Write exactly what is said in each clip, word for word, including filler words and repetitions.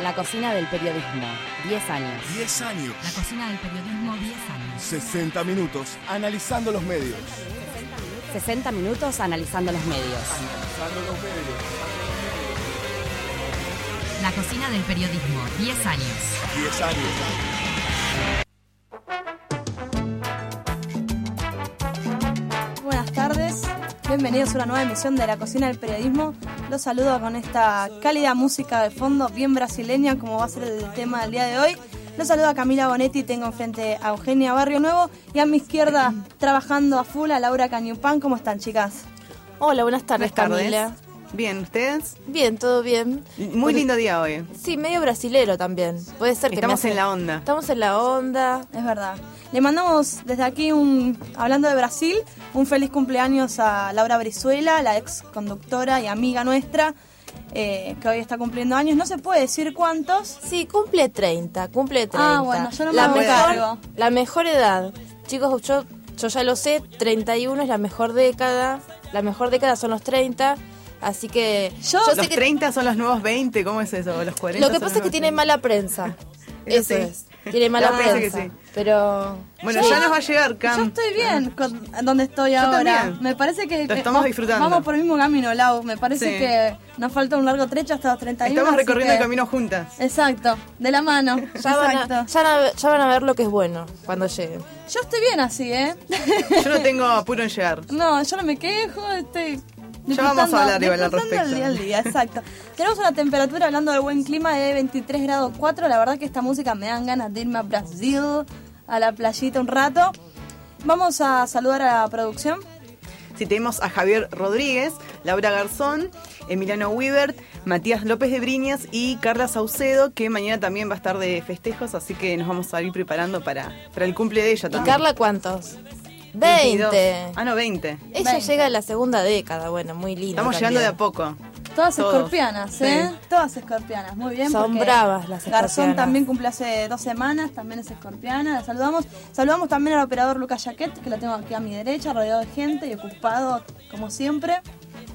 La cocina del periodismo, diez años. diez años. La cocina del periodismo, diez años. sesenta minutos analizando los medios. sesenta minutos analizando los medios. Analizando los medios. La cocina del periodismo, diez años. diez años. Buenas tardes, bienvenidos a una nueva emisión de La Cocina del Periodismo. Los saludo con esta cálida música de fondo, bien brasileña, como va a ser el tema del día de hoy. Los saludo a Camila Bonetti, tengo enfrente a Eugenia Barrio Nuevo y a mi izquierda, trabajando a full, a Laura Cañupán. ¿Cómo están, chicas? Hola, buenas tardes, Buenas tardes. Camila. Bien, ¿ustedes? Bien, todo bien. Muy lindo día hoy. Sí, medio brasilero también. Puede ser que Estamos me hace- en la onda. Estamos en la onda. Es verdad. Le mandamos desde aquí, un hablando de Brasil, un feliz cumpleaños a Laura Brizuela, la ex conductora y amiga nuestra, eh, que hoy está cumpliendo años. No se puede decir cuántos. Sí, cumple treinta, cumple treinta. Ah, bueno, yo no me la hago mejor, cargo. La mejor edad. Chicos, yo, yo ya lo sé, treinta y uno es la mejor década. La mejor década son los treinta. Así que Yo- yo Los sé que treinta son los nuevos veinte, ¿cómo es eso? Los cuarenta lo que son pasa es que los tiene nuevos mala prensa. Eso Eso sí. es. Tiene mala Me parece prensa. que sí. Pero Bueno, Yo- ya nos va a llegar, Cam. Yo estoy bien con donde estoy Yo ahora. también. Me parece que, Lo que estamos va- disfrutando. Vamos por el mismo camino, Lau. Me parece Sí. que nos falta un largo trecho hasta los treinta y uno. Estamos así recorriendo que- el camino juntas. Exacto, de la mano. ya van, a, Exacto. ya, van a- ya van a ver lo que es bueno cuando lleguen. Yo estoy bien así, ¿eh? Yo no tengo apuro en llegar. No, yo no me quejo, estoy. Ya vamos a hablar igual al disfrutando respecto. el día al día, exacto. Tenemos una temperatura, hablando del buen clima, de veintitrés grados cuatro. La verdad que esta música me dan ganas de irme a Brasil, a la playita un rato. Vamos a saludar a la producción. Sí, tenemos a Javier Rodríguez, Laura Garzón, Emiliano Weibert, Matías López de Briñas y Carla Saucedo, que mañana también va a estar de festejos, así que nos vamos a ir preparando para, para el cumple de ella ¿Y también. Carla cuántos? veintidós. veinte. Ah, no, veinte. Ella veinte. llega a la segunda década, bueno, muy lindo. Estamos llegando de a poco. Todas Todos. escorpianas, ¿eh? Sí. Todas escorpianas, muy bien. Son porque bravas las Garzón escorpianas. también cumple hace dos semanas, también es escorpiana. La saludamos. Saludamos también al operador Lucas Jaquet, que lo tengo aquí a mi derecha, rodeado de gente y ocupado como siempre.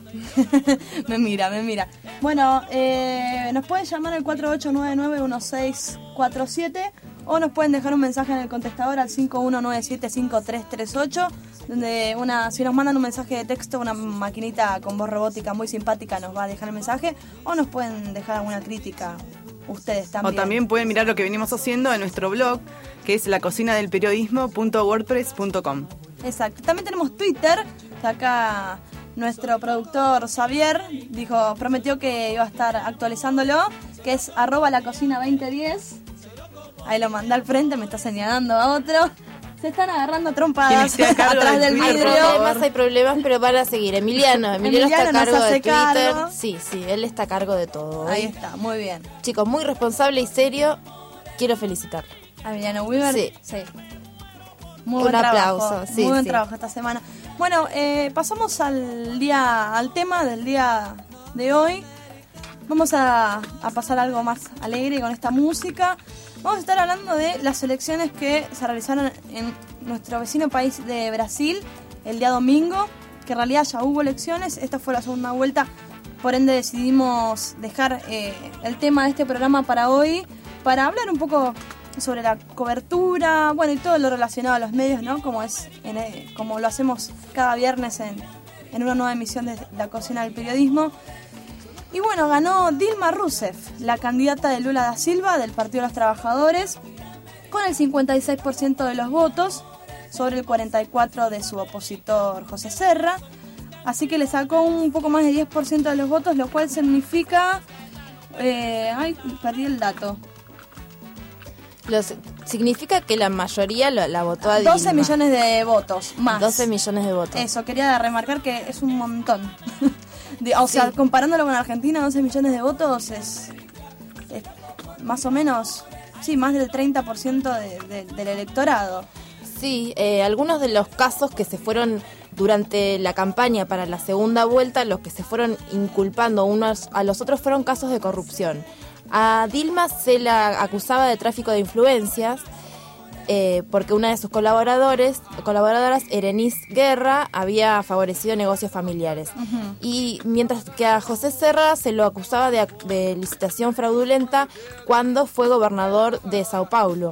me mira, me mira. Bueno, eh, nos pueden llamar al cuatro ocho nueve nueve uno seis cuatro siete o nos pueden dejar un mensaje en el contestador al cinco uno nueve siete cinco tres tres ocho, donde una, si nos mandan un mensaje de texto, una maquinita con voz robótica muy simpática nos va a dejar el mensaje, o nos pueden dejar alguna crítica ustedes también. O también pueden mirar lo que venimos haciendo en nuestro blog, que es la cocina del periodismo punto wordpress punto com. Exacto. También tenemos Twitter, que acá nuestro productor Xavier dijo, prometió que iba a estar actualizándolo, que es arroba la cocina veinte diez. Ahí lo mandé al frente, me está señalando a otro. Se están agarrando trompadas ¿Quién esté a cargo atrás del del Hay Twitter, vidrio. por problemas, favor? hay problemas, pero van a seguir. Emiliano, Emiliano, Emiliano está a cargo nos hace de Twitter. cargo. Sí, sí, él está a cargo de todo. Ahí ¿eh? está, muy bien. Chicos, muy responsable y serio. Quiero felicitarlo. A Emiliano Weaver. Sí. Muy Un buen aplauso, trabajo, sí, muy buen sí. trabajo esta semana. Bueno, eh, pasamos al día, al tema del día de hoy. Vamos a, a pasar algo más alegre con esta música. Vamos a estar hablando de las elecciones que se realizaron en nuestro vecino país de Brasil el día domingo, que en realidad ya hubo elecciones. Esta fue la segunda vuelta, por ende decidimos dejar eh, el tema de este programa para hoy, para hablar un poco sobre la cobertura, bueno, y todo lo relacionado a los medios, ¿no? Como es, en, eh, como lo hacemos cada viernes en, en una nueva emisión de La Cocina del Periodismo. Y bueno, ganó Dilma Rousseff, la candidata de Lula da Silva del Partido de los Trabajadores, con el cincuenta y seis por ciento de los votos sobre el cuarenta y cuatro por ciento de su opositor José Serra. Así que le sacó un poco más de diez por ciento de los votos, lo cual significa... Eh, ay, perdí el dato. Los, significa que la mayoría lo- la votó a Dilma. doce millones de votos más. doce millones de votos. Eso, quería remarcar que es un montón. De- o sea, comparándolo con Argentina, doce millones de votos es, es más o menos, sí, más del treinta por ciento de, de, del electorado. Sí, eh, algunos de los casos que se fueron durante la campaña para la segunda vuelta, los que se fueron inculpando unos a los otros fueron casos de corrupción. A Dilma se la acusaba de tráfico de influencias eh, porque una de sus colaboradores, colaboradoras, Erenice Guerra, había favorecido negocios familiares. Uh-huh. Y mientras que a José Serra se lo acusaba de, de licitación fraudulenta cuando fue gobernador de Sao Paulo.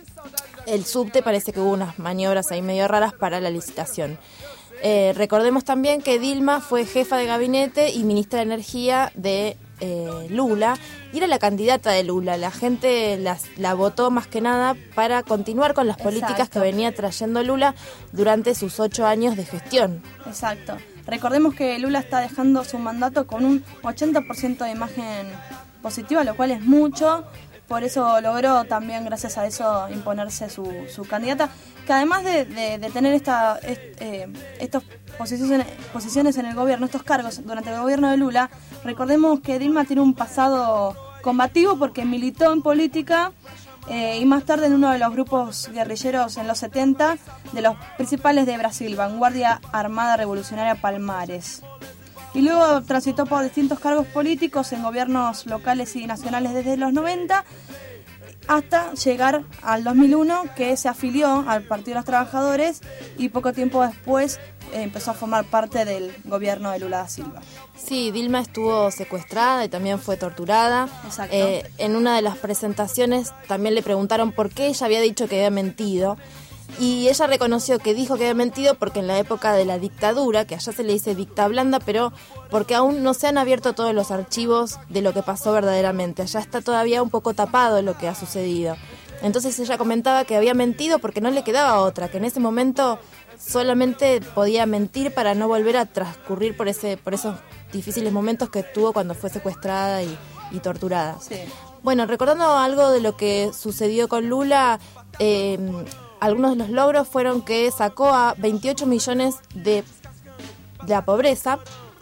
El subte parece que hubo unas maniobras ahí medio raras para la licitación. Eh, recordemos también que Dilma fue jefa de gabinete y ministra de Energía de eh, Lula, y era la candidata de Lula. La gente las, la votó más que nada para continuar con las políticas Exacto. que venía trayendo Lula durante sus ocho años de gestión. Exacto. Recordemos que Lula está dejando su mandato con un ochenta por ciento de imagen positiva, lo cual es mucho. Por eso logró también, gracias a eso, imponerse su, su candidata, que además de, de, de tener esta, est, eh, estas posiciones, posiciones en el gobierno, estos cargos durante el gobierno de Lula, recordemos que Dilma tiene un pasado combativo porque militó en política eh, y más tarde en uno de los grupos guerrilleros en los setenta, de los principales de Brasil, Vanguardia Armada Revolucionaria Palmares. Y luego transitó por distintos cargos políticos en gobiernos locales y nacionales desde los noventa hasta llegar al dos mil uno, que se afilió al Partido de los Trabajadores y poco tiempo después eh, empezó a formar parte del gobierno de Lula da Silva. Sí, Dilma estuvo secuestrada y también fue torturada. Exacto. Eh, en una de las presentaciones también le preguntaron por qué ella había dicho que había mentido. Y ella reconoció que dijo que había mentido porque en la época de la dictadura, que allá se le dice dicta blanda, pero porque aún no se han abierto todos los archivos de lo que pasó verdaderamente. Allá está todavía un poco tapado lo que ha sucedido. Entonces ella comentaba que había mentido porque no le quedaba otra, que en ese momento solamente podía mentir para no volver a transcurrir por ese por esos difíciles momentos que tuvo cuando fue secuestrada y, y torturada. Sí. Bueno, recordando algo de lo que sucedió con Lula, eh, algunos de los logros fueron que sacó a veintiocho millones de, de la pobreza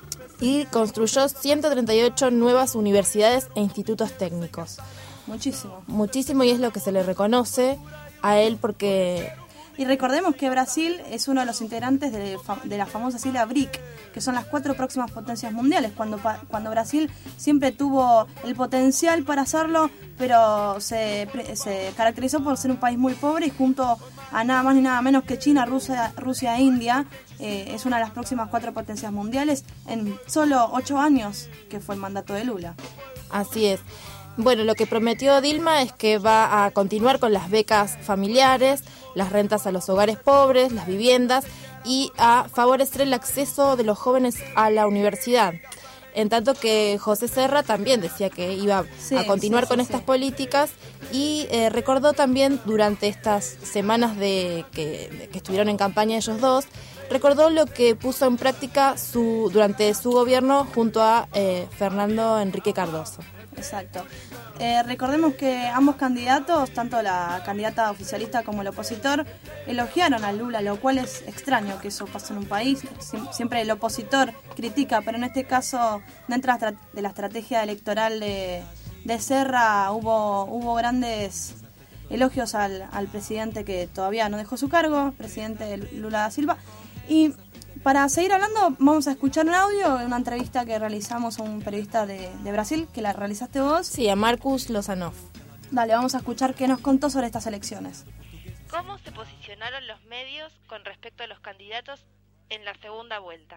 y construyó ciento treinta y ocho nuevas universidades e institutos técnicos. Muchísimo. Muchísimo, y es lo que se le reconoce a él porque... Y recordemos que Brasil es uno de los integrantes de, de la famosa sigla B R I C, que son las cuatro próximas potencias mundiales, cuando, cuando Brasil siempre tuvo el potencial para hacerlo, pero se, se caracterizó por ser un país muy pobre y junto a nada más ni nada menos que China, Rusia, Rusia e India, eh, es una de las próximas cuatro potencias mundiales en solo ocho años, que fue el mandato de Lula. Así es. Bueno, lo que prometió Dilma es que va a continuar con las becas familiares, las rentas a los hogares pobres, las viviendas y a favorecer el acceso de los jóvenes a la universidad. En tanto que José Serra también decía que iba sí, a continuar sí, con sí, estas sí. políticas y eh, recordó también durante estas semanas de que, de que estuvieron en campaña ellos dos, recordó lo que puso en práctica su durante su gobierno junto a eh, Fernando Enrique Cardoso. Exacto. Eh, recordemos que ambos candidatos, tanto la candidata oficialista como el opositor, elogiaron a Lula, lo cual es extraño que eso pase en un país. Siempre el opositor critica, pero en este caso, dentro de la estrategia electoral de, de Serra, hubo, hubo grandes elogios al, al presidente que todavía no dejó su cargo, presidente Lula da Silva. Y para seguir hablando, vamos a escuchar un audio de una entrevista que realizamos a un periodista de, de Brasil, que la realizaste vos. Sí, a Marcus Lozanov. Dale, vamos a escuchar qué nos contó sobre estas elecciones. ¿Cómo se posicionaron los medios con respecto a los candidatos en la segunda vuelta?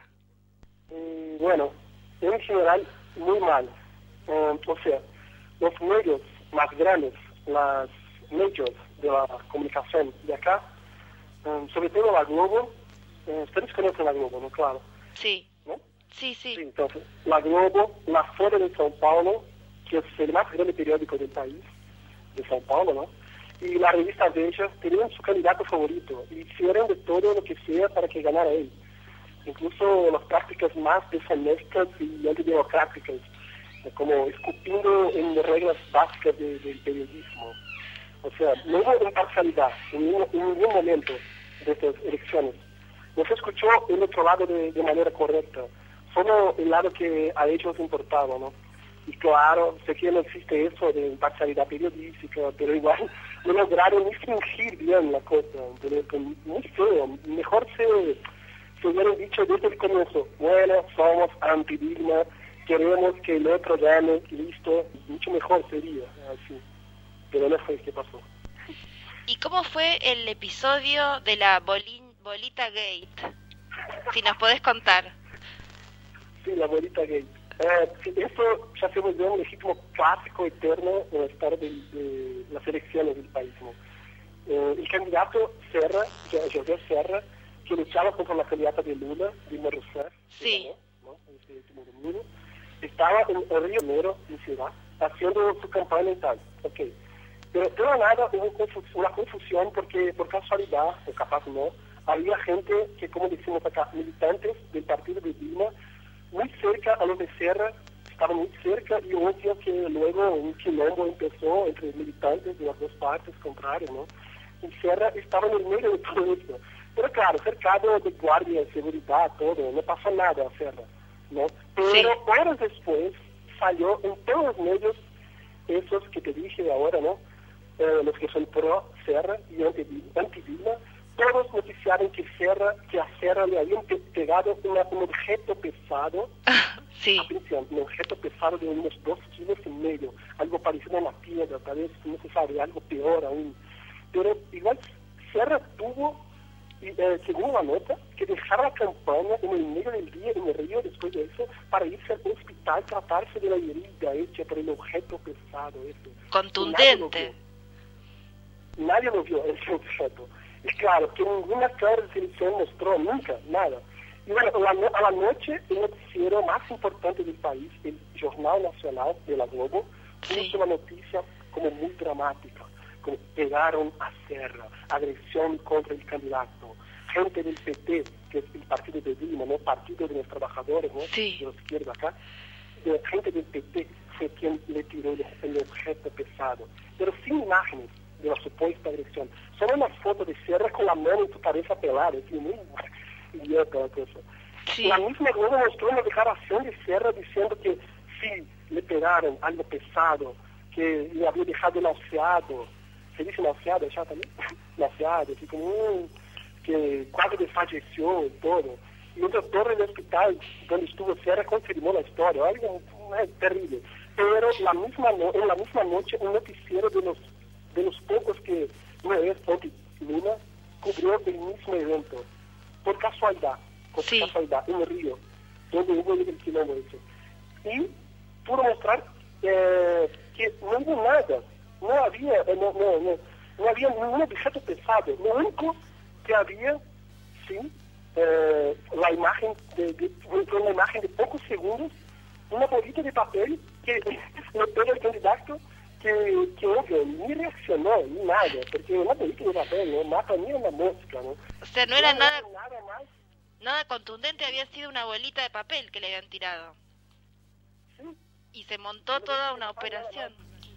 Mm, bueno, en general, muy mal. Eh, o sea, los medios más grandes, las medios de la comunicación de acá, eh, sobre todo la Globo, Eh, ustedes conocen la Globo, ¿no? Claro. Sí. ¿No? Sí, sí. Sí, entonces, la Globo, la Folha de São Paulo, que es el más grande periódico del país, de São Paulo, ¿no? Y la revista Veja tenían su candidato favorito y hicieron de todo lo que sea para que ganara él. Incluso las prácticas más deshonestas y antidemocráticas, como escupiendo en reglas básicas de, del periodismo. O sea, no hubo imparcialidad en ningún, en ningún momento de estas elecciones. No se escuchó el otro lado de, de manera correcta, solo el lado que a ellos importaba, ¿no? Y claro, sé que no existe eso de imparcialidad periodística, pero igual no lograron ni fingir bien la cosa, pero muy feo. Mejor se, se hubieran dicho desde el comienzo, bueno, somos anti-Dilma, queremos que el otro gane, listo, mucho mejor sería así, pero no fue lo que pasó. ¿Y cómo fue el episodio de la bolin, bolita gate? Si nos podés contar. Sí, la bolita gate. Eh, sí, esto ya se volvió un legítimo clásico eterno en la historia de, de las elecciones del país, ¿no? Eh, el candidato Serra, José Serra, que luchaba contra la candidata de Lula, Dilma Rousseff, sí, ¿no? Ese último domingo, estaba en el Río de Janeiro, en Ciudad, haciendo su campaña y tal. Okay. Pero de la nada hubo confus- una confusión porque, por casualidad, o capaz no, había gente que, como decimos acá, militantes del partido de Dilma, muy cerca a los de Serra, estaban muy cerca, y obvio que luego un quilombo empezó entre militantes de las dos partes contrarias, ¿no? Y Serra estaba en el medio de todo esto. Pero claro, cercado de guardia, de seguridad, todo, no pasó nada a Serra, ¿no? Pero sí, horas después salió en todos los medios, esos que te dije ahora, ¿no? Eh, los que son pro Serra y anti-Dilma, todos noticiaron que Serra, que a Serra le habían pe- pegado una, un objeto pesado, sí, atención, un objeto pesado de unos dos kilos y medio, algo parecido a una piedra, tal vez, no se sabe, algo peor aún. Pero igual Serra tuvo, eh, según la nota, que dejar la campaña en el medio del día en el río después de eso para irse al hospital, tratarse de la herida hecha por el objeto pesado ese. contundente. Nadie lo vio, ese objeto. Y claro, que ninguna cara de televisión mostró nunca, nada. Y bueno, a la, a la noche, el noticiero más importante del país, el Jornal Nacional de la Globo, puso Sí. una noticia como muy dramática, como pegaron a Serra, agresión contra el candidato, gente del P T, que es el partido de Dilma, ¿no? Partido de los trabajadores, ¿no? Sí. De los izquierdos acá, de gente del P T fue quien le tiró el, el objeto pesado, pero sin imágenes de la supuesta agresión. Solo una foto de Serra con la mano en su cabeza pelada, así, muy idiota la cosa. Sí. La misma Globo mostró una declaración de Serra diciendo que sí, le pegaron algo pesado, que le había dejado nauseado. ¿Se dice nauseado ya también? Nauseado, así como un, que casi desfalleció y todo. Y un doctor en el hospital donde estuvo Serra confirmó la historia, algo eh, terrible. Pero la misma no, en la misma noche un noticiero de los de los pocos que no es anti-Lula cubrió el mismo evento, por casualidad, por Sí. casualidad, en el río, donde hubo el quilombo ese. Y pudo mostrar eh, que no hubo nada, no había, eh, no, no, no, no había ningún objeto pesado, lo único que había, sí, eh, la imagen de, de, fue una imagen de pocos segundos, una bolita de papel que le pega al candidato, que, que obvio, ni reaccionó, ni nada, porque una bolita de papel no mata ni una mosca, ¿no? O sea, no era nada, nada más. nada contundente, había sido una bolita de papel que le habían tirado. Sí. Y se montó toda una operación.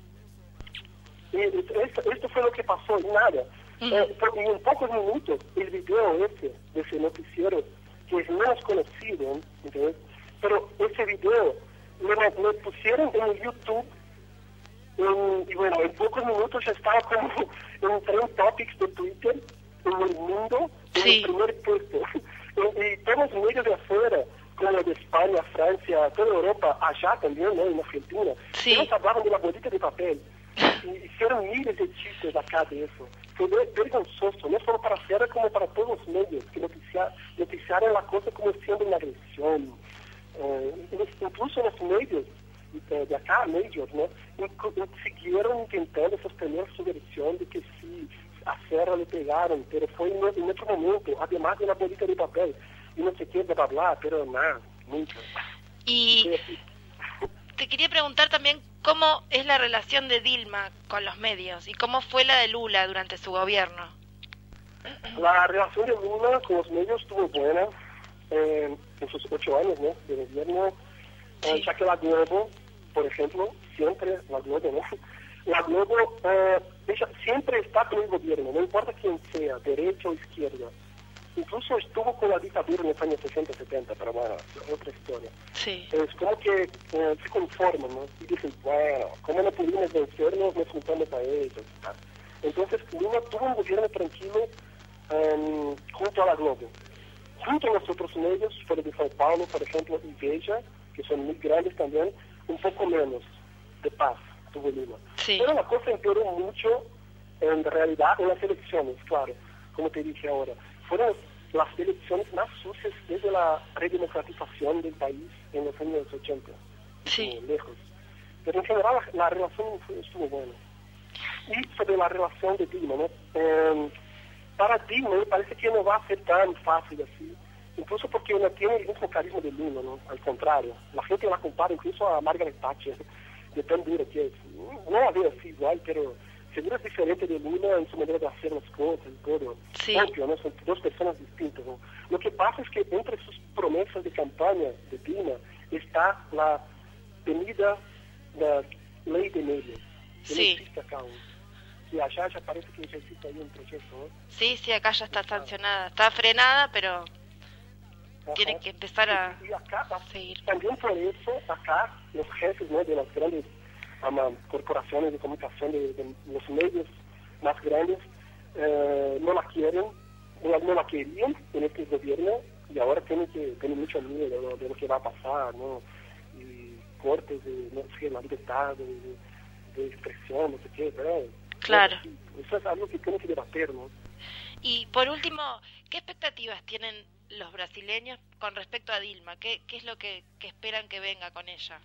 Eh, esto, esto fue lo que pasó, y nada. Ujú. Eh, por- en pocos minutos, el video ese, de ese noticiero, que es menos conocido, ¿entendés? Pero ese video lo, lo pusieron en el YouTube, en- y bueno, en pocos minutos ya estaba como en trend topics de Twitter, en el mundo, en Sí. el primer puesto. y, y todos los medios de afuera, como de España, Francia, toda Europa, allá también, ¿no? En Argentina, Sí. ellos hablaban de la bolita de papel. Y hicieron miles de chistes acá de eso. Fue ver- vergonzoso, no solo para Serra como para todos los medios, que noticia, noticiaron la cosa como siendo una agresión. Eh, incluso los medios eh, de acá, medios, ¿no? Inc- siguieron intentando sostener su versión de que sí, a Serra le pegaron, pero fue en, en otro momento, además de la bolita de papel. Y no sé qué, bla, bla, bla, pero nada, nunca. Y te quería preguntar también cómo es la relación de Dilma con los medios y cómo fue la de Lula durante su gobierno. La relación de Lula con los medios estuvo buena eh, en sus ocho años, ¿no? De gobierno, eh, Sí. ya que la Globo, por ejemplo, siempre la Globo, ¿no? La Globo eh, ella siempre está con el gobierno, no importa quién sea, derecha o izquierda. Incluso estuvo con la dictadura en los años sesenta, setenta, pero bueno, es otra historia. Sí. Es como que eh, se conforman, ¿no? Y dicen, bueno, como no pudimos vencernos, nos juntamos a ellos. ¿tá? Entonces, Lula tuvo un gobierno tranquilo um, junto a la Globo. Junto a los otros medios, fuera de São Paulo, por ejemplo, y Veja, que son muy grandes también, un poco menos de paz tuvo Lula. Sí. Pero la cosa empeoró mucho en realidad en las elecciones, claro, como te dije ahora, fueron las elecciones más sucias desde la redemocratización del país en los años ochenta, Sí. lejos. Pero en general la, la relación fue- estuvo buena. Y sobre la relación de Dilma, ¿no? Eh, para Dilma me parece que no va a ser tan fácil así, incluso porque no tiene el mismo carisma de Lula, ¿no? Al contrario, la gente la compara incluso a Margaret Thatcher, de tan dura que es. No la veo así igual, pero seguro es diferente de Lula en su manera de hacer las cosas y todo. Sí. Obvio, ¿no? Son dos personas distintas, ¿no? Lo que pasa es que entre sus promesas de campaña de Dilma está la temida la ley de medios, que Sí. no existe acá aún. Y allá ya parece que ya existe ahí un proceso, ¿no? Sí, sí, acá ya está sancionada. Está frenada, pero Ajá. tienen que empezar a Y acá, seguir. también por eso, acá los jefes, ¿no?, de las grandes ama, corporaciones de comunicación, de, de los medios más grandes, eh, no la quieren, no la, no la querían en este gobierno, y ahora tienen que tener mucho miedo, ¿no?, de lo que va a pasar, ¿no? Y cortes de, no sé, la libertad de, de, de expresión, no sé qué, pero Claro. eso es algo que tienen que debater, ¿no? Y por último, ¿qué expectativas tienen los brasileños con respecto a Dilma? ¿Qué, qué es lo que, que esperan que venga con ella?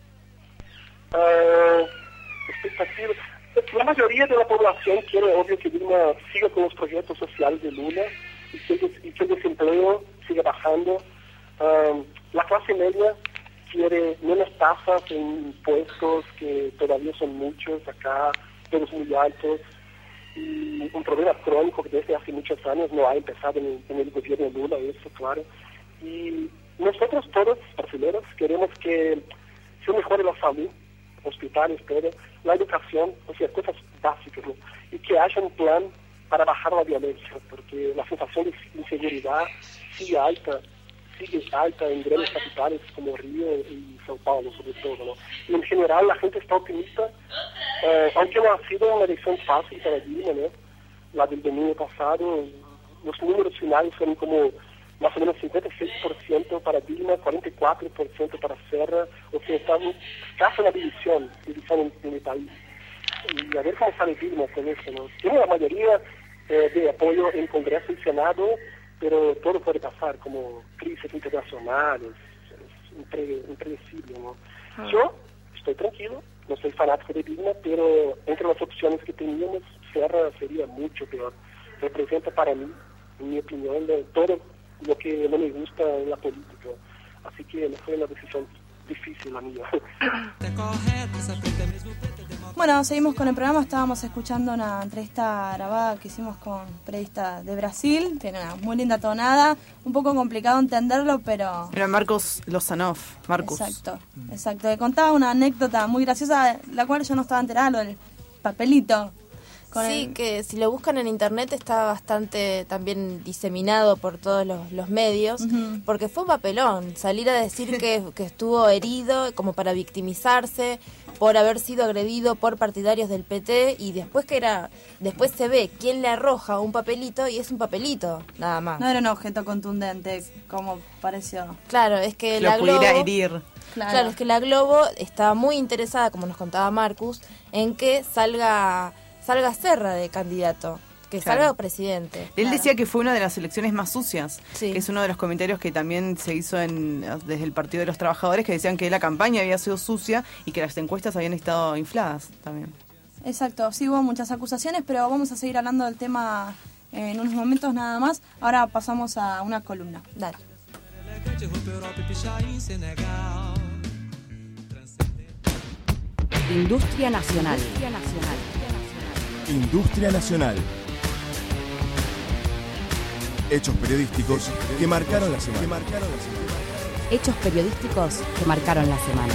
Uh, expectativas. La mayoría de la población quiere, obvio, que Dilma siga con los proyectos sociales de Lula y que el, des- y que el desempleo siga bajando. Um, la clase media quiere menos tasas en impuestos, que todavía son muchos acá, todos muy altos. Y un problema crónico que desde hace muchos años no ha empezado en el, en el gobierno de Lula, eso, claro. Y nosotros todos, brasileños, queremos que se mejore la salud, hospitales, todo, la educación, o sea, cosas básicas, ¿no? Y que haya un plan para bajar la violencia, porque la sensación de inseguridad sigue alta, sigue alta en grandes capitales como Río y São Paulo, sobre todo, ¿no? Y en general la gente está optimista, eh, aunque no ha sido una elección fácil para Dilma, ¿no? La del domingo pasado, los números finales fueron como más o menos cincuenta y seis por ciento para Dilma, cuarenta y cuatro por ciento para Serra, o sea, está casi una división, división en, en el país. Y a ver cómo sale Dilma con eso, ¿no? Tiene la mayoría eh, de apoyo en Congreso y Senado, pero todo puede pasar, como crisis internacionales, es impre, impredecible, ¿no? Yo estoy tranquilo, no soy fanático de Dilma, pero entre las opciones que teníamos, Serra sería mucho peor. Representa para mí, en mi opinión, de todo lo que no me gusta en la política. Así que no fue una decisión difícil la mía. Bueno, seguimos con el programa. Estábamos escuchando una entrevista grabada que hicimos con un periodista de Brasil. Tiene una muy linda tonada. Un poco complicado entenderlo, pero... Era Marcos Lozanov, Marcus. Exacto, exacto. Le contaba una anécdota muy graciosa, la cual yo no estaba enterada, lo del papelito. Con Sí, el- que si lo buscan en internet está bastante también diseminado por todos los, los medios, Ujú. porque fue un papelón salir a decir que, que estuvo herido como para victimizarse por haber sido agredido por partidarios del P T, y después que era después se ve quién le arroja un papelito y es un papelito, nada más. No era un objeto contundente, como pareció. Claro, es que Lo la pudiera Globo... herir. Claro. Claro, es que la Globo estaba muy interesada, como nos contaba Marcus, en que salga salga Serra de candidato, que Claro. salga presidente. Él Claro. decía que fue una de las elecciones más sucias, Sí. que es uno de los comentarios que también se hizo en, desde el Partido de los Trabajadores, que decían que la campaña había sido sucia y que las encuestas habían estado infladas también. Exacto, sí hubo muchas acusaciones, pero vamos a seguir hablando del tema en unos momentos nada más. Ahora pasamos a una columna. Dale. Industria Nacional. Industria Nacional. Industria Nacional. Hechos periodísticos que marcaron la semana. Hechos periodísticos que marcaron la semana.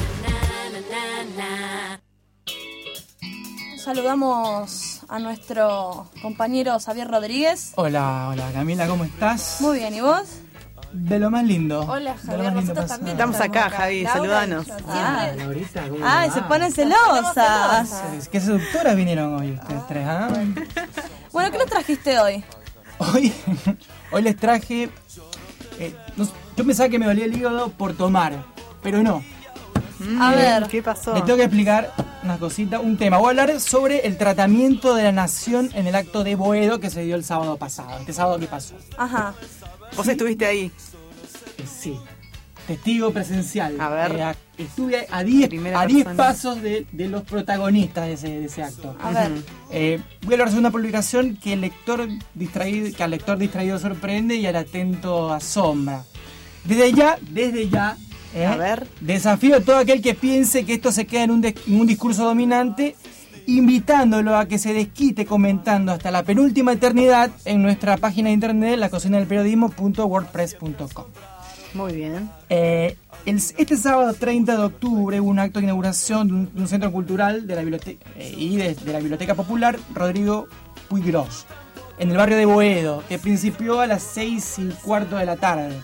Saludamos a nuestro compañero Xavier Rodríguez. Hola, hola Camila, ¿cómo estás? Muy bien, ¿y vos? De lo más lindo. Hola, De lo Javier, más lindo nosotros pasó. también. Estamos acá, Javi, Laura, saludanos. yo Ah. siempre- Laurita, ¿cómo Ay, va? se ponen celosas. Es- Qué seductoras vinieron hoy ustedes tres, ¿ah? Bueno, ¿qué nos trajiste hoy? Hoy, hoy les traje... eh, no- yo pensaba que me dolía el hígado por tomar, pero no. A Mm, ver. ¿Qué pasó? Les tengo que explicar una cosita, un tema. Voy a hablar sobre el tratamiento de la nación en el acto de Boedo que se dio el sábado pasado, este sábado que pasó. Ajá. ¿Vos estuviste ahí? Eh, sí. Testigo presencial. A ver. Eh, a- estuve a diez Primera a diez persona. pasos de, de los protagonistas de ese, de ese acto. A ver. Eh, voy a hablar sobre una publicación que el lector distraído, que al lector distraído sorprende y al atento asombra. Desde ya, desde ya, eh, A ver. desafío a todo aquel que piense que esto se queda en un, des- en un discurso dominante, invitándolo a que se desquite comentando hasta la penúltima eternidad en nuestra página de internet, la cocina del periodismo punto wordpress punto com. Muy bien. Eh, el- este sábado treinta de octubre hubo un acto de inauguración de un, de un centro cultural de la biblioteca, eh, y de, de la Biblioteca Popular Rodrigo Puigros, en el barrio de Boedo, que principió a las seis y cuarto de la tarde.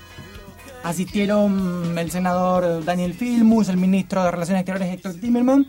Asistieron el senador Daniel Filmus, el ministro de Relaciones Exteriores Héctor Timerman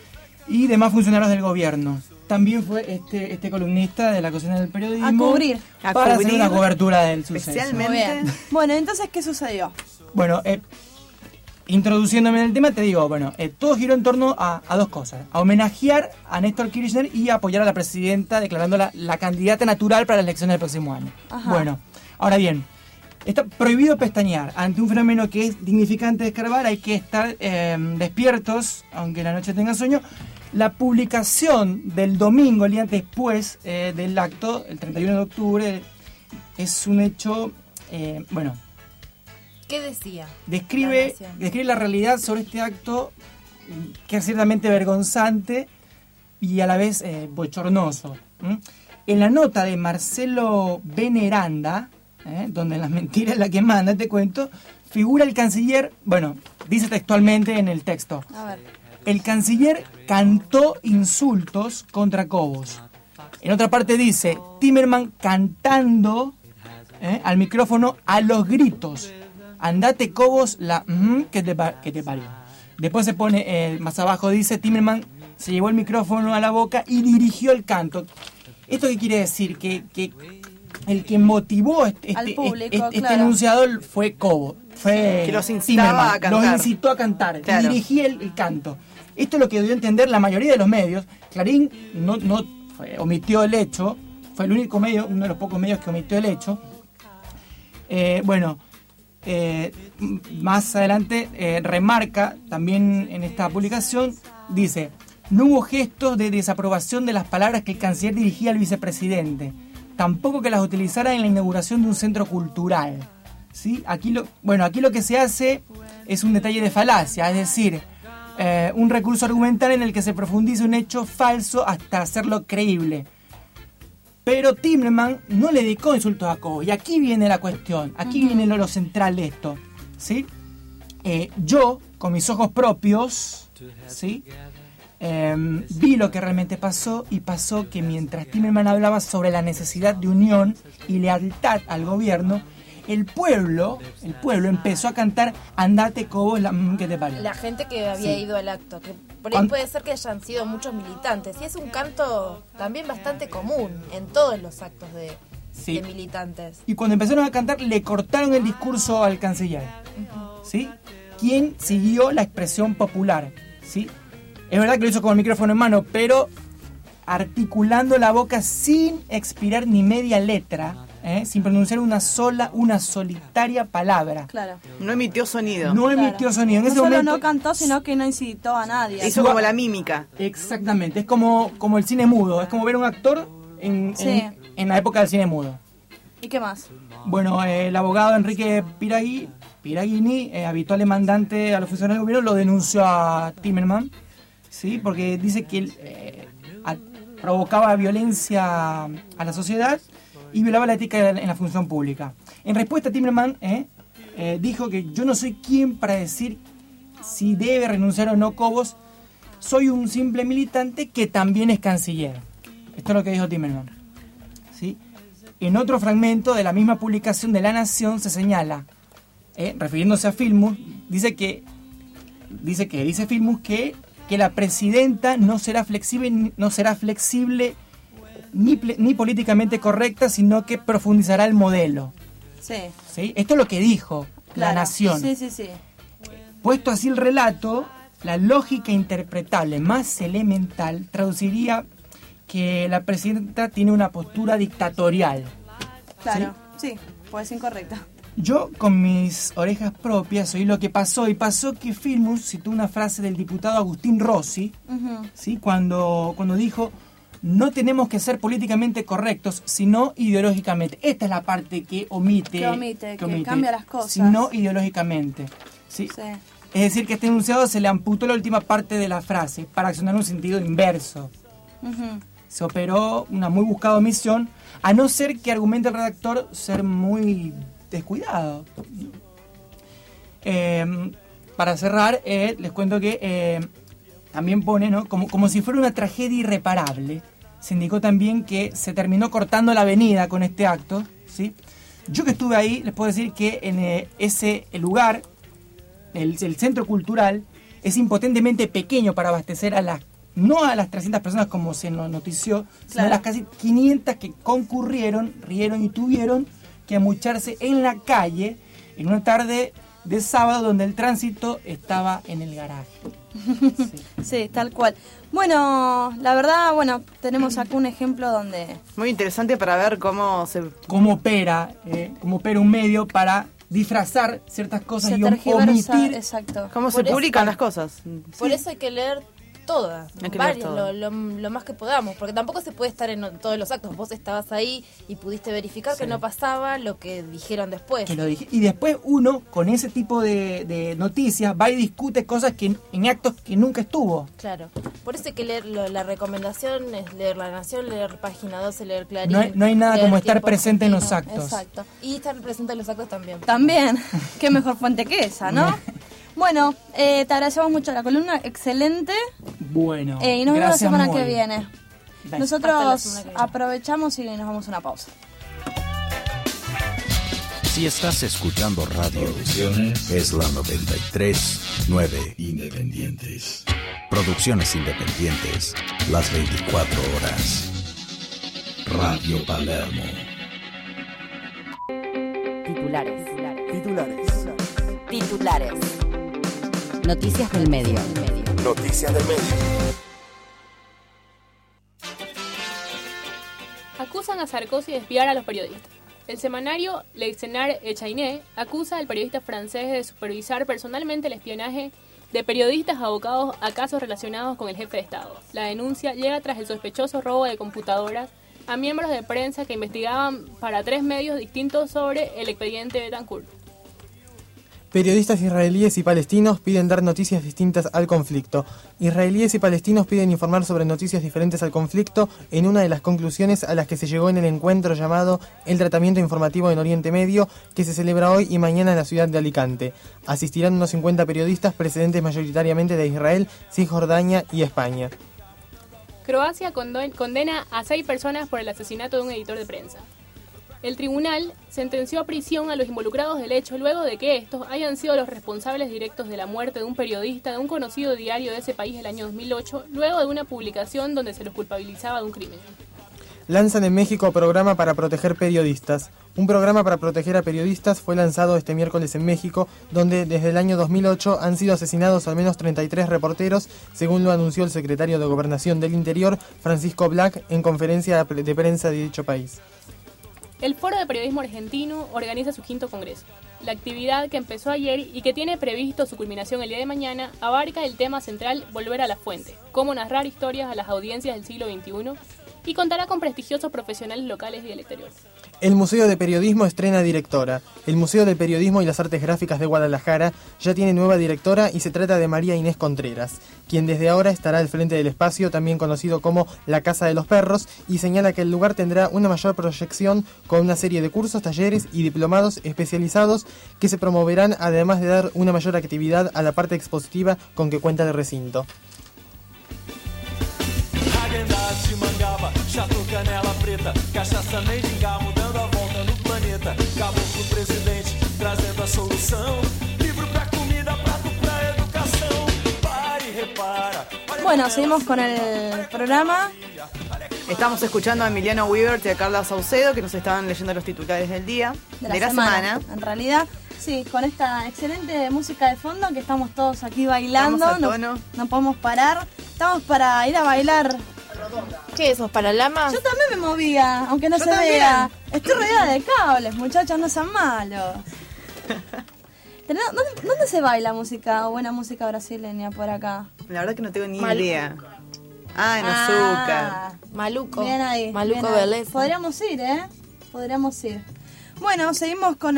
y demás funcionarios del gobierno. También fue este, este columnista de la cocina del periodismo A cubrir. A para hacer cubrir una cobertura del suceso. especialmente. Muy bien. Bueno, entonces, ¿qué sucedió? Bueno, eh, introduciéndome en el tema, te digo, bueno, eh, todo giró en torno a, a dos cosas. A homenajear a Néstor Kirchner y a apoyar a la presidenta declarándola la candidata natural para las elecciones del próximo año. Ajá. Bueno, ahora bien, está prohibido pestañear. Ante un fenómeno que es dignificante de escarbar, hay que estar eh, despiertos, aunque la noche tenga sueño. La publicación del domingo, el día después eh, del acto, el treinta y uno de octubre, es un hecho, eh, bueno, ¿Qué decía? describe, La Nación? describe la realidad sobre este acto que es ciertamente vergonzante y a la vez eh, bochornoso. ¿m? En la nota de Marcelo Veneranda, ¿eh? donde la mentira es la que manda, te cuento, figura el canciller, bueno, dice textualmente en el texto, A ver. el canciller cantó insultos contra Cobos. En otra parte dice, Timerman cantando ¿eh? al micrófono a los gritos. Andate Cobos, la mm, que, te, pa- que te parió. Después se pone, eh, más abajo dice, Timerman se llevó el micrófono a la boca y dirigió el canto. ¿Esto qué quiere decir? Que, que el que motivó este, Al este- público, este- este claro. enunciado fue Cobos. Fue Que los incitaba Timerman. a cantar. Los incitó a cantar. Claro. Y dirigía el, el canto. Esto es lo que dio a entender la mayoría de los medios. Clarín no, no fue- omitió el hecho. Fue el único medio, uno de los pocos medios que omitió el hecho. Eh, bueno, eh, m- más adelante eh, remarca también en esta publicación, dice, no hubo gestos de desaprobación de las palabras que el canciller dirigía al vicepresidente, tampoco que las utilizara en la inauguración de un centro cultural. ¿Sí? Aquí lo, bueno, aquí lo que se hace es un detalle de falacia, es decir, eh, un recurso argumental en el que se profundiza un hecho falso hasta hacerlo creíble. Pero Timerman no le dedicó insultos a Cobos. Y aquí viene la cuestión, aquí viene lo, lo central de esto. ¿Sí? Eh, yo, con mis ojos propios, ¿sí? Eh, vi lo que realmente pasó y pasó que mientras Timerman hablaba sobre la necesidad de unión y lealtad al gobierno, el pueblo, el pueblo empezó a cantar Andate Cobos, la mm, que te parió. La gente que había Sí. ido al acto, que por ahí Cuan- puede ser que hayan sido muchos militantes. Y es un canto también bastante común en todos los actos de, Sí. de militantes. Y cuando empezaron a cantar, le cortaron el discurso al canciller. ¿Sí? Quien siguió la expresión popular. ¿Sí? Es verdad que lo hizo con el micrófono en mano, pero articulando la boca sin expirar ni media letra, ¿eh? sin pronunciar una sola, una solitaria palabra. Claro. No emitió sonido. No emitió sonido. En No ese solo momento, no cantó, sino que no incitó a nadie. Hizo como la mímica. exactamente, es como, como el cine mudo, es como ver a un actor en, Sí. en, en la época del cine mudo. ¿Y qué más? Bueno, eh, el abogado Enrique Piragui, Piraguini, eh, habitual demandante a los funcionarios del gobierno, lo denunció a Timerman, ¿sí? Porque dice que él eh, a- provocaba violencia a la sociedad y violaba la ética en la función pública. En respuesta, Timerman eh, eh, dijo que yo no soy quien para decir si debe renunciar o no Cobos, soy un simple militante que también es canciller. Esto es lo que dijo Timerman. ¿Sí? En otro fragmento de la misma publicación de La Nación se señala, eh, refiriéndose a Filmus, dice que dice que dice Filmus que, que la presidenta no será flexible ni- no será flexible ni, ple- ni políticamente correcta, sino que profundizará el modelo. Sí. ¿Sí? Esto es lo que dijo Claro. La Nación. Sí, sí, sí. Puesto así el relato, la lógica interpretable más elemental traduciría que la presidenta tiene una postura dictatorial. Claro, sí, sí, pues incorrecta. Yo, con mis orejas propias, oí lo que pasó, y pasó que Filmus citó una frase del diputado Agustín Rossi, uh-huh. ¿sí? cuando, cuando dijo, no tenemos que ser políticamente correctos, sino ideológicamente. Esta es la parte que omite, que, omite, que, que omite, cambia las cosas. Sino ideológicamente. ¿sí? Sí. Es decir, que a este enunciado se le amputó la última parte de la frase para accionar un sentido inverso. Uh-huh. Se operó una muy buscada omisión, a no ser que argumente el redactor ser muy descuidado. Eh, para cerrar, eh, les cuento que eh, también pone, ¿no? como, como si fuera una tragedia irreparable. Se indicó también que se terminó cortando la avenida con este acto, ¿sí? Yo que estuve ahí, les puedo decir que en eh, ese lugar, el, el centro cultural, es impotentemente pequeño para abastecer a las, no a las trescientas personas como se nos notició, sino claro. a las casi quinientas que concurrieron, rieron y tuvieron que amucharse en la calle en una tarde de sábado donde el tránsito estaba en el garaje. Sí. Sí, tal cual. Bueno, la verdad, bueno, tenemos acá un ejemplo donde... Muy interesante para ver cómo se... Cómo opera, eh, cómo opera un medio para disfrazar ciertas cosas se y omitir... Exacto. Cómo se publican las cosas. Por sí. eso hay que leer todas, varias, todo. lo, lo, lo más que podamos, porque tampoco se puede estar en todos los actos. Vos estabas ahí y pudiste verificar sí. que no pasaba lo que dijeron después. Que lo dije. Y después uno, con ese tipo de, de noticias, va y discute cosas que en actos que nunca estuvo. Claro, por eso hay que leer, lo, la recomendación es leer La Nación, leer Página doce, leer Clarín. No hay, no hay nada como estar presente en los actos. Exacto, y estar presente en los actos también. También, qué mejor fuente que esa, ¿no? Bueno, eh, te agradecemos mucho la columna, excelente. Bueno, eh, y nos vemos la semana muy. que viene. Gracias. Nosotros semana que viene. Aprovechamos y nos vamos a una pausa. Si estás escuchando radio, Producciones es la noventa y tres punto nueve. Independientes. Producciones independientes, las veinticuatro horas. Radio Palermo. Titulares. Titulares. Titulares. Noticias del medio. Noticias del medio. Acusan a Sarkozy de espiar a los periodistas. El semanario Le Dictionnaire acusa al periodista francés de supervisar personalmente el espionaje de periodistas abocados a casos relacionados con el jefe de Estado. La denuncia llega tras el sospechoso robo de computadoras a miembros de prensa que investigaban para tres medios distintos sobre el expediente Betancourt. Periodistas israelíes y palestinos piden dar noticias distintas al conflicto. Israelíes y palestinos piden informar sobre noticias diferentes al conflicto en una de las conclusiones a las que se llegó en el encuentro llamado El Tratamiento Informativo en Oriente Medio, que se celebra hoy y mañana en la ciudad de Alicante. Asistirán unos cincuenta periodistas procedentes mayoritariamente de Israel, Cisjordania y España. Croacia condena a seis personas por el asesinato de un editor de prensa. El tribunal sentenció a prisión a los involucrados del hecho luego de que estos hayan sido los responsables directos de la muerte de un periodista de un conocido diario de ese país el año dos mil ocho, luego de una publicación donde se los culpabilizaba de un crimen. Lanzan en México programa para proteger periodistas. Un programa para proteger a periodistas fue lanzado este miércoles en México, donde desde el año dos mil ocho han sido asesinados al menos treinta y tres reporteros, según lo anunció el secretario de Gobernación del Interior, Francisco Black, en conferencia de prensa de dicho país. El Foro de Periodismo Argentino organiza su quinto congreso. La actividad, que empezó ayer y que tiene previsto su culminación el día de mañana, abarca el tema central Volver a la Fuente, cómo narrar historias a las audiencias del siglo veintiuno, y contará con prestigiosos profesionales locales y del exterior. El Museo de Periodismo estrena directora. El Museo del Periodismo y las Artes Gráficas de Guadalajara ya tiene nueva directora y se trata de María Inés Contreras, quien desde ahora estará al frente del espacio, también conocido como la Casa de los Perros, y señala que el lugar tendrá una mayor proyección con una serie de cursos, talleres y diplomados especializados que se promoverán, además de dar una mayor actividad a la parte expositiva con que cuenta el recinto. De mangaba, chato canela preta, cachaça mendigar, mudando a volta no planeta, caboclo presidente, trazendo a solução, livro pra comida, prato pra educação, para y repara. Bueno, seguimos con el programa. Estamos escuchando a Emiliano Weibert y a Carla Saucedo, que nos estaban leyendo los titulares del día, de la, de la semana, semana. En realidad, Sí, con esta excelente música de fondo que estamos todos aquí bailando. Estamos a tono. No, no podemos parar. Estamos para ir a bailar. ¿Qué es eso? ¿Paralamas? Yo también me movía, aunque no Yo se también. vea. Estoy rodeada de cables, muchachos, no sean malos. ¿Dónde, ¿Dónde se baila música, buena música brasileña por acá? La verdad que no tengo ni Mal- idea. Ah, en Ah, azúcar. Maluco. Bien ahí. Maluco bien ahí. Beleza. Podríamos ir, ¿eh? Podríamos ir. Bueno, seguimos con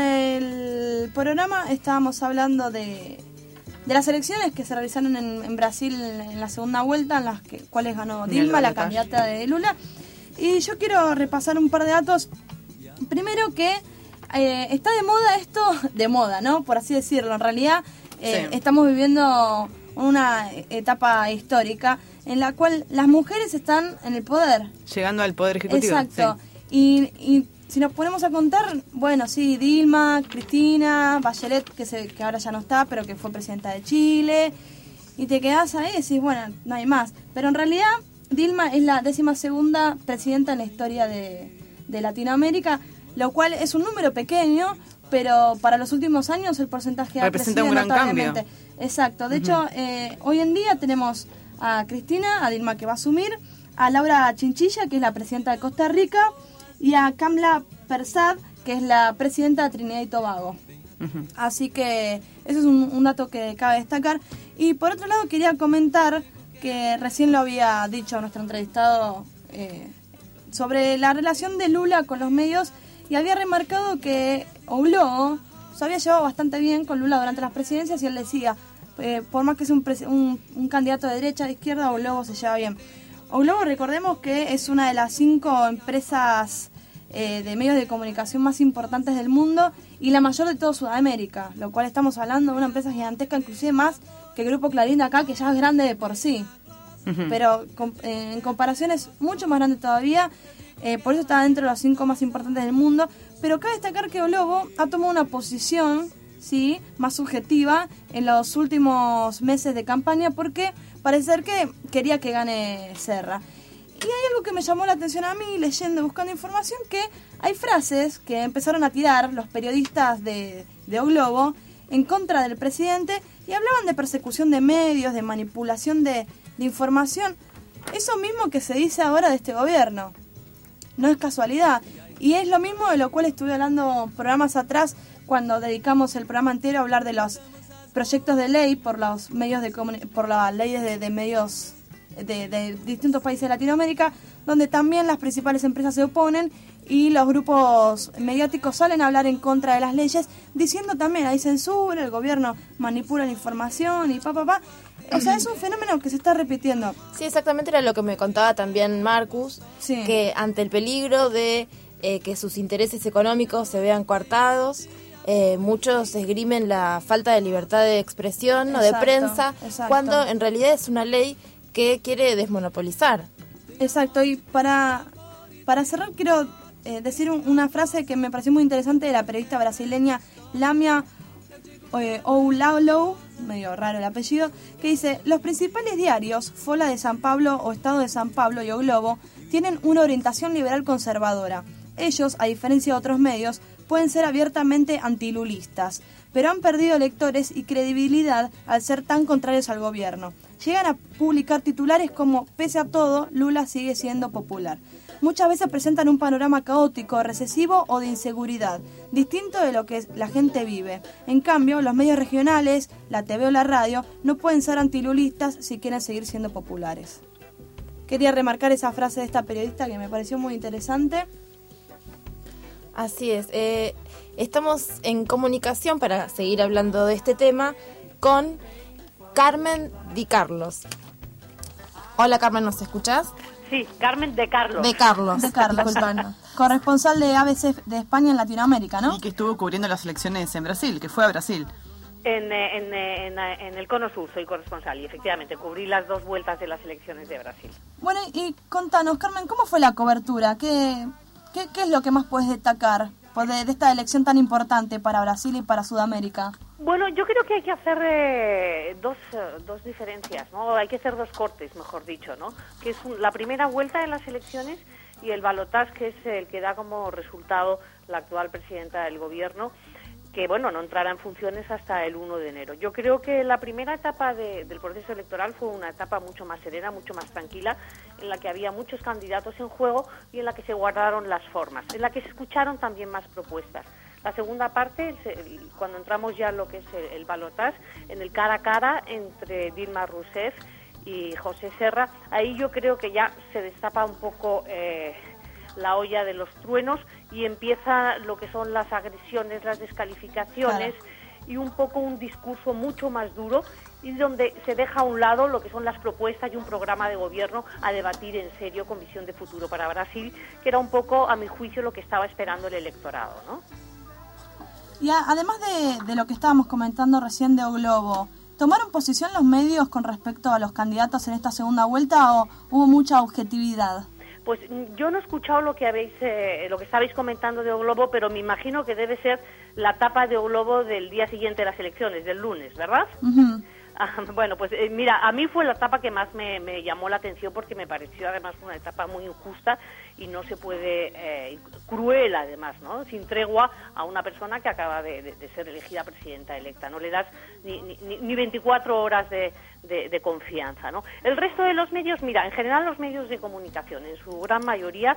el programa. Estábamos hablando de, de las elecciones que se realizaron en, en Brasil en la segunda vuelta, en las que, cuales ganó Mira, Dilma, lo la de Calle. candidata de Lula. Y yo quiero repasar un par de datos. Primero que eh, está de moda esto, de moda, ¿no? Por así decirlo. En realidad eh, Sí. estamos viviendo una etapa histórica en la cual las mujeres están en el poder. Llegando al Poder Ejecutivo. Exacto. Sí. Y, y si nos ponemos a contar, bueno, sí, Dilma, Cristina, Bachelet, que, se, que ahora ya no está, pero que fue presidenta de Chile, y te quedás ahí y decís, bueno, no hay más. Pero en realidad, Dilma es la décima segunda presidenta en la historia de, de Latinoamérica, lo cual es un número pequeño, pero para los últimos años el porcentaje ha Representa crecido un gran notablemente. cambio. Exacto. De hecho, eh, hoy en día tenemos a Cristina, a Dilma que va a asumir, a Laura Chinchilla, que es la presidenta de Costa Rica, y a Kamla Persad, que es la presidenta de Trinidad y Tobago. Ujú. Así que eso es un, un dato que cabe destacar. Y por otro lado quería comentar que recién lo había dicho nuestro entrevistado eh, sobre la relación de Lula con los medios, y había remarcado que Ouló se había llevado bastante bien con Lula durante las presidencias, y él decía, eh, por más que sea un, pres- un, un candidato de derecha, de izquierda, Ouló se lleva bien. Ouló, recordemos que es una de las cinco empresas eh, de medios de comunicación más importantes del mundo y la mayor de toda Sudamérica, lo cual estamos hablando de una empresa gigantesca, inclusive más que el Grupo Clarín de acá, que ya es grande de por sí. Ujú. Pero com- eh, en comparación es mucho más grande todavía, eh, por eso está dentro de los cinco más importantes del mundo. Pero cabe destacar que Globo ha tomado una posición, sí, más subjetiva en los últimos meses de campaña, porque parece ser que quería que gane Serra. Y hay algo que me llamó la atención a mí, leyendo, buscando información, que hay frases que empezaron a tirar los periodistas de, de O Globo en contra del presidente, y hablaban de persecución de medios, de manipulación de, de información. Eso mismo que se dice ahora de este gobierno. No es casualidad. Y es lo mismo de lo cual estuve hablando programas atrás, cuando dedicamos el programa entero a hablar de los proyectos de ley por los medios de comuni- por las leyes de, de medios de, de distintos países de Latinoamérica, donde también las principales empresas se oponen y los grupos mediáticos salen a hablar en contra de las leyes, diciendo también hay censura, el gobierno manipula la información y pa pa pa. O sea, es un fenómeno que se está repitiendo. Sí, exactamente era lo que me contaba también Marcus, Sí. que ante el peligro de eh, que sus intereses económicos se vean coartados, eh, muchos esgrimen la falta de libertad de expresión o de Exacto, prensa, exacto. cuando en realidad es una ley que quiere desmonopolizar. Exacto, y para, para cerrar quiero eh, decir un- una frase que me pareció muy interesante de la periodista brasileña Lamia eh, Oulalo, medio raro el apellido, que dice: los principales diarios, Folha de San Pablo o Estado de San Pablo y O Globo, tienen una orientación liberal conservadora. Ellos, a diferencia de otros medios, pueden ser abiertamente antilulistas, pero han perdido lectores y credibilidad al ser tan contrarios al gobierno. Llegan a publicar titulares como: pese a todo, Lula sigue siendo popular. Muchas veces presentan un panorama caótico, recesivo o de inseguridad, distinto de lo que la gente vive. En cambio, los medios regionales, la T V o la radio, no pueden ser antilulistas si quieren seguir siendo populares. Quería remarcar esa frase de esta periodista que me pareció muy interesante. Así es. Eh, estamos en comunicación para seguir hablando de este tema con Carmen Di Carlos. Hola Carmen, ¿nos escuchás? Sí, Carmen de Carlos. De Carlos. De Carlos, Disculpanos. corresponsal de A B C de España en Latinoamérica, ¿no? Y que estuvo cubriendo las elecciones en Brasil, que fue a Brasil. En, eh, en, eh, en, eh, en el Cono Sur soy corresponsal y efectivamente cubrí las dos vueltas de las elecciones de Brasil. Bueno, y contanos, Carmen, ¿cómo fue la cobertura? ¿Qué, qué, qué es lo que más puedes destacar pues, de, de esta elección tan importante para Brasil y para Sudamérica? Bueno, yo creo que hay que hacer eh, dos, eh, dos diferencias, ¿no? Hay que hacer dos cortes, mejor dicho, ¿no? Que es un- la primera vuelta de las elecciones y el balotaje, que es el que da como resultado la actual presidenta del gobierno. que bueno, no entrará en funciones hasta el uno de enero. Yo creo que la primera etapa de, del proceso electoral fue una etapa mucho más serena, mucho más tranquila, en la que había muchos candidatos en juego y en la que se guardaron las formas, en la que se escucharon también más propuestas. La segunda parte, cuando entramos ya en lo que es el, el balotaje, en el cara a cara entre Dilma Rousseff y José Serra, ahí yo creo que ya se destapa un poco eh, la olla de los truenos y empieza lo que son las agresiones, las descalificaciones, claro, y un poco un discurso mucho más duro, y donde se deja a un lado lo que son las propuestas y un programa de gobierno a debatir en serio con visión de futuro para Brasil, que era un poco, a mi juicio, lo que estaba esperando el electorado, ¿no? Y a, además de, de lo que estábamos comentando recién de O Globo, ¿tomaron posición los medios con respecto a los candidatos en esta segunda vuelta o hubo mucha objetividad? Pues yo no he escuchado lo que habéis, eh, lo que estabais comentando de O Globo, pero me imagino que debe ser la tapa de O Globo del día siguiente de las elecciones, del lunes, ¿verdad? Uh-huh. Ah, bueno, pues eh, mira, a mí fue la etapa que más me, me llamó la atención porque me pareció además una etapa muy injusta y no se puede, eh, cruel además, ¿no? Sin tregua a una persona que acaba de, de, de ser elegida presidenta electa. No le das ni, ni, ni veinticuatro horas de, de, de confianza, ¿no? El resto de los medios, mira, en general los medios de comunicación, en su gran mayoría,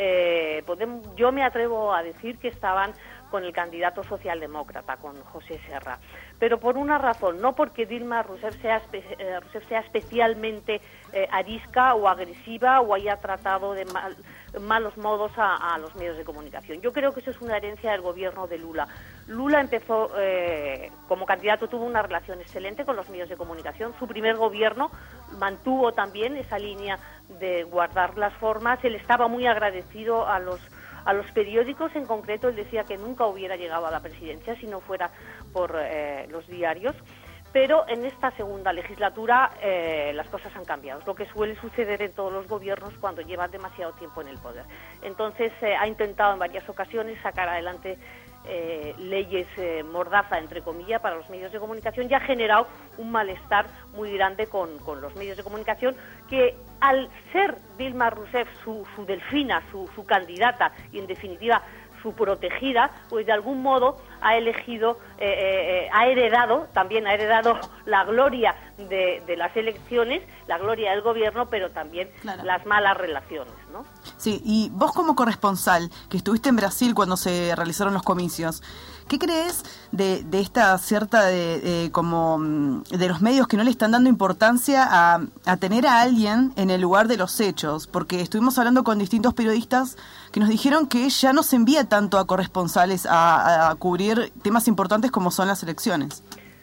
eh, podemos, yo me atrevo a decir que estaban con el candidato socialdemócrata, con José Serra. Pero por una razón, no porque Dilma Rousseff sea, espe eh, Rousseff sea especialmente eh, arisca o agresiva o haya tratado de mal, malos modos a, a los medios de comunicación. Yo creo que eso es una herencia del gobierno de Lula. Lula empezó, eh, como candidato, tuvo una relación excelente con los medios de comunicación. Su primer gobierno mantuvo también esa línea de guardar las formas. Él estaba muy agradecido a los A los periódicos, en concreto, él decía que nunca hubiera llegado a la presidencia si no fuera por eh, los diarios, pero en esta segunda legislatura eh, las cosas han cambiado, es lo que suele suceder en todos los gobiernos cuando llevan demasiado tiempo en el poder. Entonces eh, ha intentado en varias ocasiones sacar adelante eh, leyes eh, mordaza, entre comillas, para los medios de comunicación, y ha generado un malestar muy grande con, con los medios de comunicación, que al ser Dilma Rousseff su, su delfina, su, su candidata y en definitiva su protegida, pues de algún modo ha elegido, eh, eh, ha heredado, también ha heredado la gloria de, de las elecciones, la gloria del gobierno, pero también claro, las malas relaciones, ¿no? Sí, y vos como corresponsal, que estuviste en Brasil cuando se realizaron los comicios, ¿qué crees de, de esta cierta de, de como de los medios que no le están dando importancia a, a tener a alguien en el lugar de los hechos? Porque estuvimos hablando con distintos periodistas que nos dijeron que ya no se envía tanto a corresponsales a, a cubrir temas importantes como son las elecciones.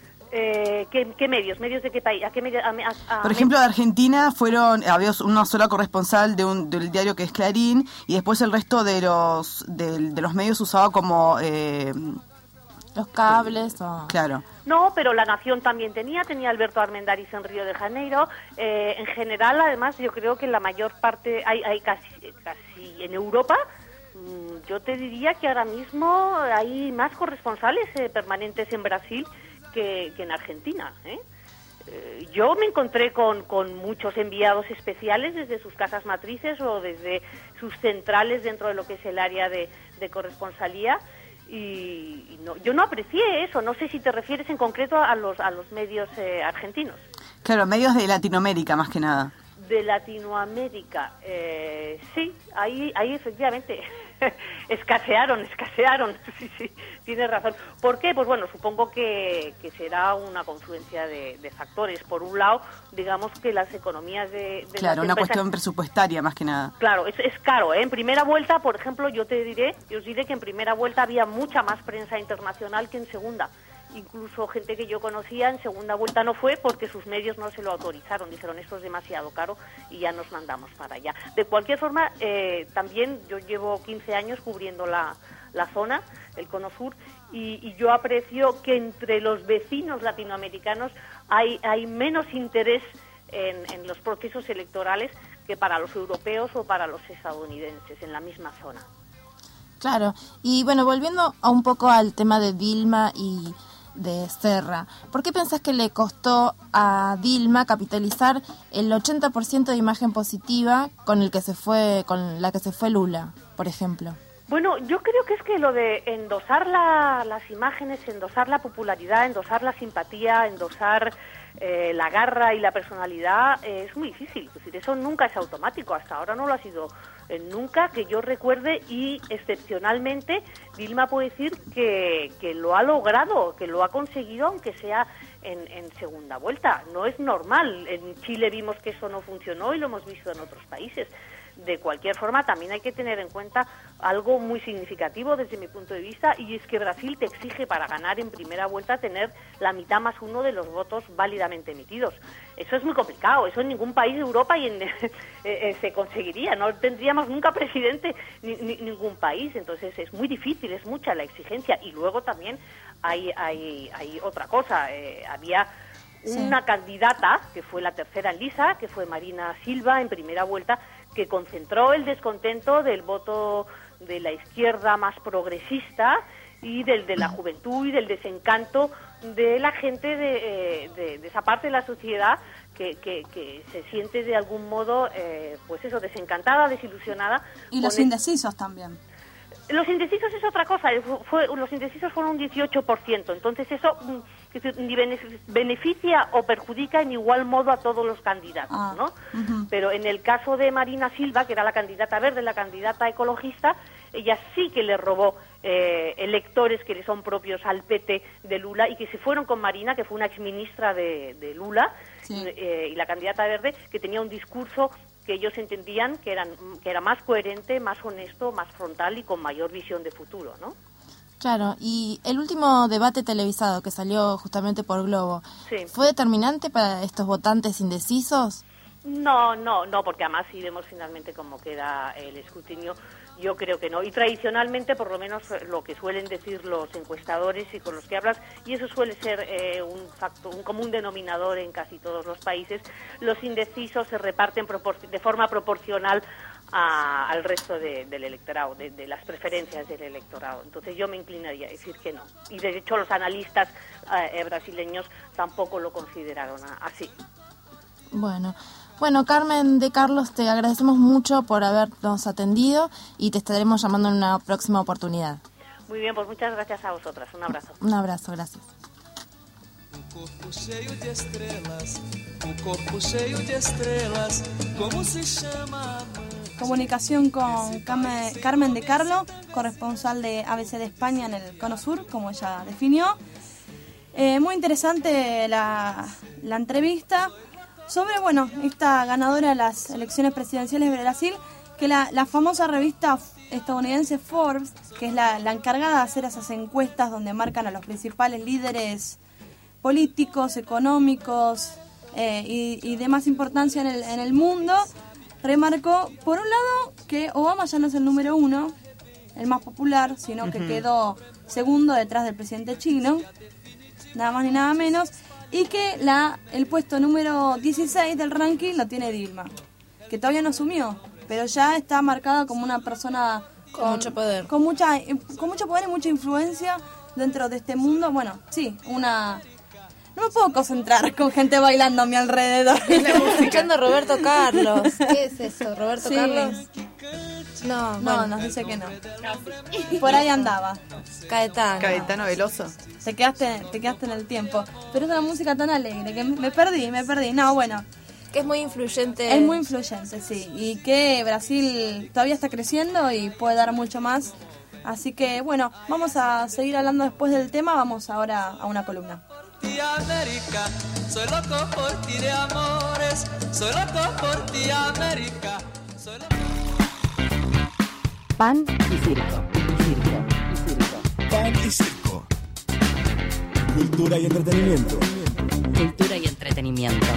Eh, ¿qué, ¿Qué medios? ¿Medios de qué país? ¿A qué medio, a, a, a Por ejemplo, de Argentina fueron había una sola corresponsal de un, del diario que es Clarín, y después el resto de los de, de los medios usaba como eh, los cables o... Claro. No, pero La Nación también tenía, tenía Alberto Armendáriz en Río de Janeiro. Eh, en general, además, yo creo que la mayor parte, hay, hay casi, casi en Europa, mmm, yo te diría que ahora mismo hay más corresponsales eh, permanentes en Brasil que, que en Argentina, ¿eh? Eh, yo me encontré con, con muchos enviados especiales desde sus casas matrices o desde sus centrales dentro de lo que es el área de, de corresponsalía. Y, y no, yo no aprecié eso. No sé si te refieres en concreto a los a los medios eh, argentinos. Claro, medios de Latinoamérica más que nada. De Latinoamérica, eh, sí, ahí ahí efectivamente escasearon, escasearon, sí, sí, tienes razón. ¿Por qué? Pues bueno, supongo que, que será una confluencia de, de factores. Por un lado, digamos que las economías de... de claro, las una empresas, cuestión presupuestaria más que nada. Claro, es, es caro, ¿eh? En primera vuelta, por ejemplo, yo te diré, yo os diré que en primera vuelta había mucha más prensa internacional que en segunda. Incluso gente que yo conocía en segunda vuelta no fue porque sus medios no se lo autorizaron. Dijeron, esto es demasiado caro y ya nos mandamos para allá. De cualquier forma, eh, también yo llevo quince años cubriendo la, la zona, el Cono Sur, y, y yo aprecio que entre los vecinos latinoamericanos hay, hay menos interés en, en los procesos electorales que para los europeos o para los estadounidenses en la misma zona. Claro, y bueno, volviendo a un poco al tema de Dilma y de Serra, ¿por qué pensás que le costó a Dilma capitalizar el ochenta por ciento de imagen positiva con el que se fue, con la que se fue Lula, por ejemplo? Bueno, yo creo que es que lo de endosar la, las imágenes, endosar la popularidad, endosar la simpatía, endosar eh, la garra y la personalidad eh, es muy difícil. Es decir, eso nunca es automático, hasta ahora no lo ha sido eh, nunca que yo recuerde, y excepcionalmente Dilma puede decir que, que lo ha logrado, que lo ha conseguido, aunque sea en, en segunda vuelta. No es normal. En Chile vimos que eso no funcionó y lo hemos visto en otros países. De cualquier forma, también hay que tener en cuenta algo muy significativo desde mi punto de vista, y es que Brasil te exige para ganar en primera vuelta tener la mitad más uno de los votos válidamente emitidos. Eso es muy complicado, eso en ningún país de Europa y en, eh, eh, se conseguiría, no tendríamos nunca presidente ni, ni, ningún país, entonces es muy difícil, es mucha la exigencia. Y luego también hay, hay, hay otra cosa, eh, había una sí. candidata, que fue la tercera en lisa, que fue Marina Silva en primera vuelta, que concentró el descontento del voto de la izquierda más progresista y del de la juventud y del desencanto de la gente de, de, de esa parte de la sociedad que, que, que se siente de algún modo, eh, pues eso, desencantada, desilusionada. Y los indecisos el... también. Los indecisos es otra cosa, fue, los indecisos fueron un dieciocho por ciento, entonces eso ni beneficia o perjudica en igual modo a todos los candidatos, ah, ¿no? Uh-huh. Pero en el caso de Marina Silva, que era la candidata verde, la candidata ecologista, ella sí que le robó eh, electores que le son propios al P T de Lula y que se fueron con Marina, que fue una exministra de, de Lula, sí. eh, y la candidata verde, que tenía un discurso que ellos entendían que, eran, que era más coherente, más honesto, más frontal y con mayor visión de futuro, ¿no? Claro, y el último debate televisado que salió justamente por Globo, sí. ¿fue determinante para estos votantes indecisos? No, no, no, porque además si vemos finalmente cómo queda el escrutinio, yo creo que no. Y tradicionalmente, por lo menos lo que suelen decir los encuestadores y con los que hablas, y eso suele ser eh, un factor, un común denominador en casi todos los países, los indecisos se reparten propor- de forma proporcional a, al resto de, del electorado, de, de las preferencias del electorado. Entonces yo me inclinaría a decir que no. Y de hecho los analistas eh, brasileños tampoco lo consideraron así. Bueno. Bueno, Carmen de Carlos, te agradecemos mucho por habernos atendido y te estaremos llamando en una próxima oportunidad. Muy bien, pues muchas gracias a vosotras. Un abrazo. Un abrazo, gracias. Un corpo cheio de estrelas, un corpo cheio de estrelas, ¿cómo se llama? Comunicación con Carmen de Carlos, corresponsal de A B C de España en el Cono Sur, como ella definió. Eh, muy interesante la, la entrevista sobre, bueno, esta ganadora de las elecciones presidenciales de Brasil, que la, la famosa revista estadounidense Forbes, que es la, la encargada de hacer esas encuestas donde marcan a los principales líderes políticos, económicos eh, y, y de más importancia en el, en el mundo, remarcó, por un lado, que Obama ya no es el número uno, el más popular, sino uh-huh. que quedó segundo detrás del presidente chino, nada más ni nada menos, y que la el puesto número dieciséis del ranking lo tiene Dilma, que todavía no asumió, pero ya está marcada como una persona con, con mucho poder, con mucha con mucho poder y mucha influencia dentro de este mundo. Bueno, sí, una no me puedo concentrar con gente bailando a mi alrededor. Escuchando a Roberto Carlos. ¿Qué es eso, Roberto sí. Carlos? No, no, bueno. nos dice que no. Por ahí andaba. Caetano. Caetano Veloso. Te quedaste, te quedaste en el tiempo. Pero es una música tan alegre que me perdí, me perdí. No, bueno. Que es muy influyente. Es muy influyente, sí. Y que Brasil todavía está creciendo y puede dar mucho más. Así que, bueno, vamos a seguir hablando después del tema. Vamos ahora a una columna. América, soy loco por ti de amores, soy loco por ti América, soy loco... Pan y circo, y circo, y circo. Pan y circo. Cultura y entretenimiento. Cultura y entretenimiento.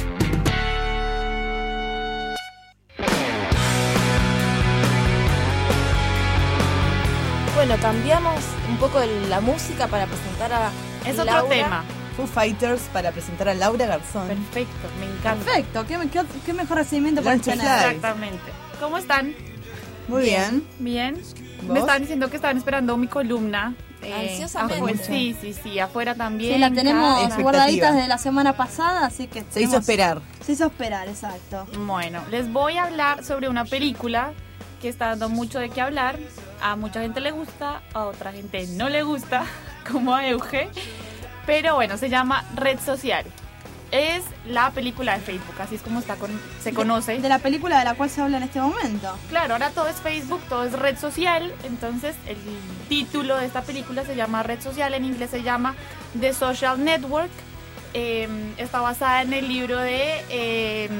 Bueno, cambiamos un poco la música para presentar a Es Laura. otro tema. Foo Fighters para presentar a Laura Garzón. Perfecto, me encanta. Perfecto, qué, qué, qué mejor recibimiento para Lunch el Exactamente. ¿Cómo están? Muy bien. Bien. ¿Vos? Me estaban diciendo que estaban esperando mi columna. Eh, Ansiosamente. Afuera, sí, sí, sí, afuera también. Sí, la tenemos Expectativa. guardadita desde la semana pasada, así que... Se tenemos... hizo esperar. Se hizo esperar, exacto. Bueno, les voy a hablar sobre una película que está dando mucho de qué hablar, A mucha gente le gusta, a otra gente no le gusta, como a Euge. Pero bueno, se llama Red Social. Es la película de Facebook, así es como está con, se conoce. De, de la película de la cual se habla en este momento. Claro, ahora todo es Facebook, todo es red social. Entonces el título de esta película se llama Red Social, en inglés se llama The Social Network. Eh, está basada en el libro de eh,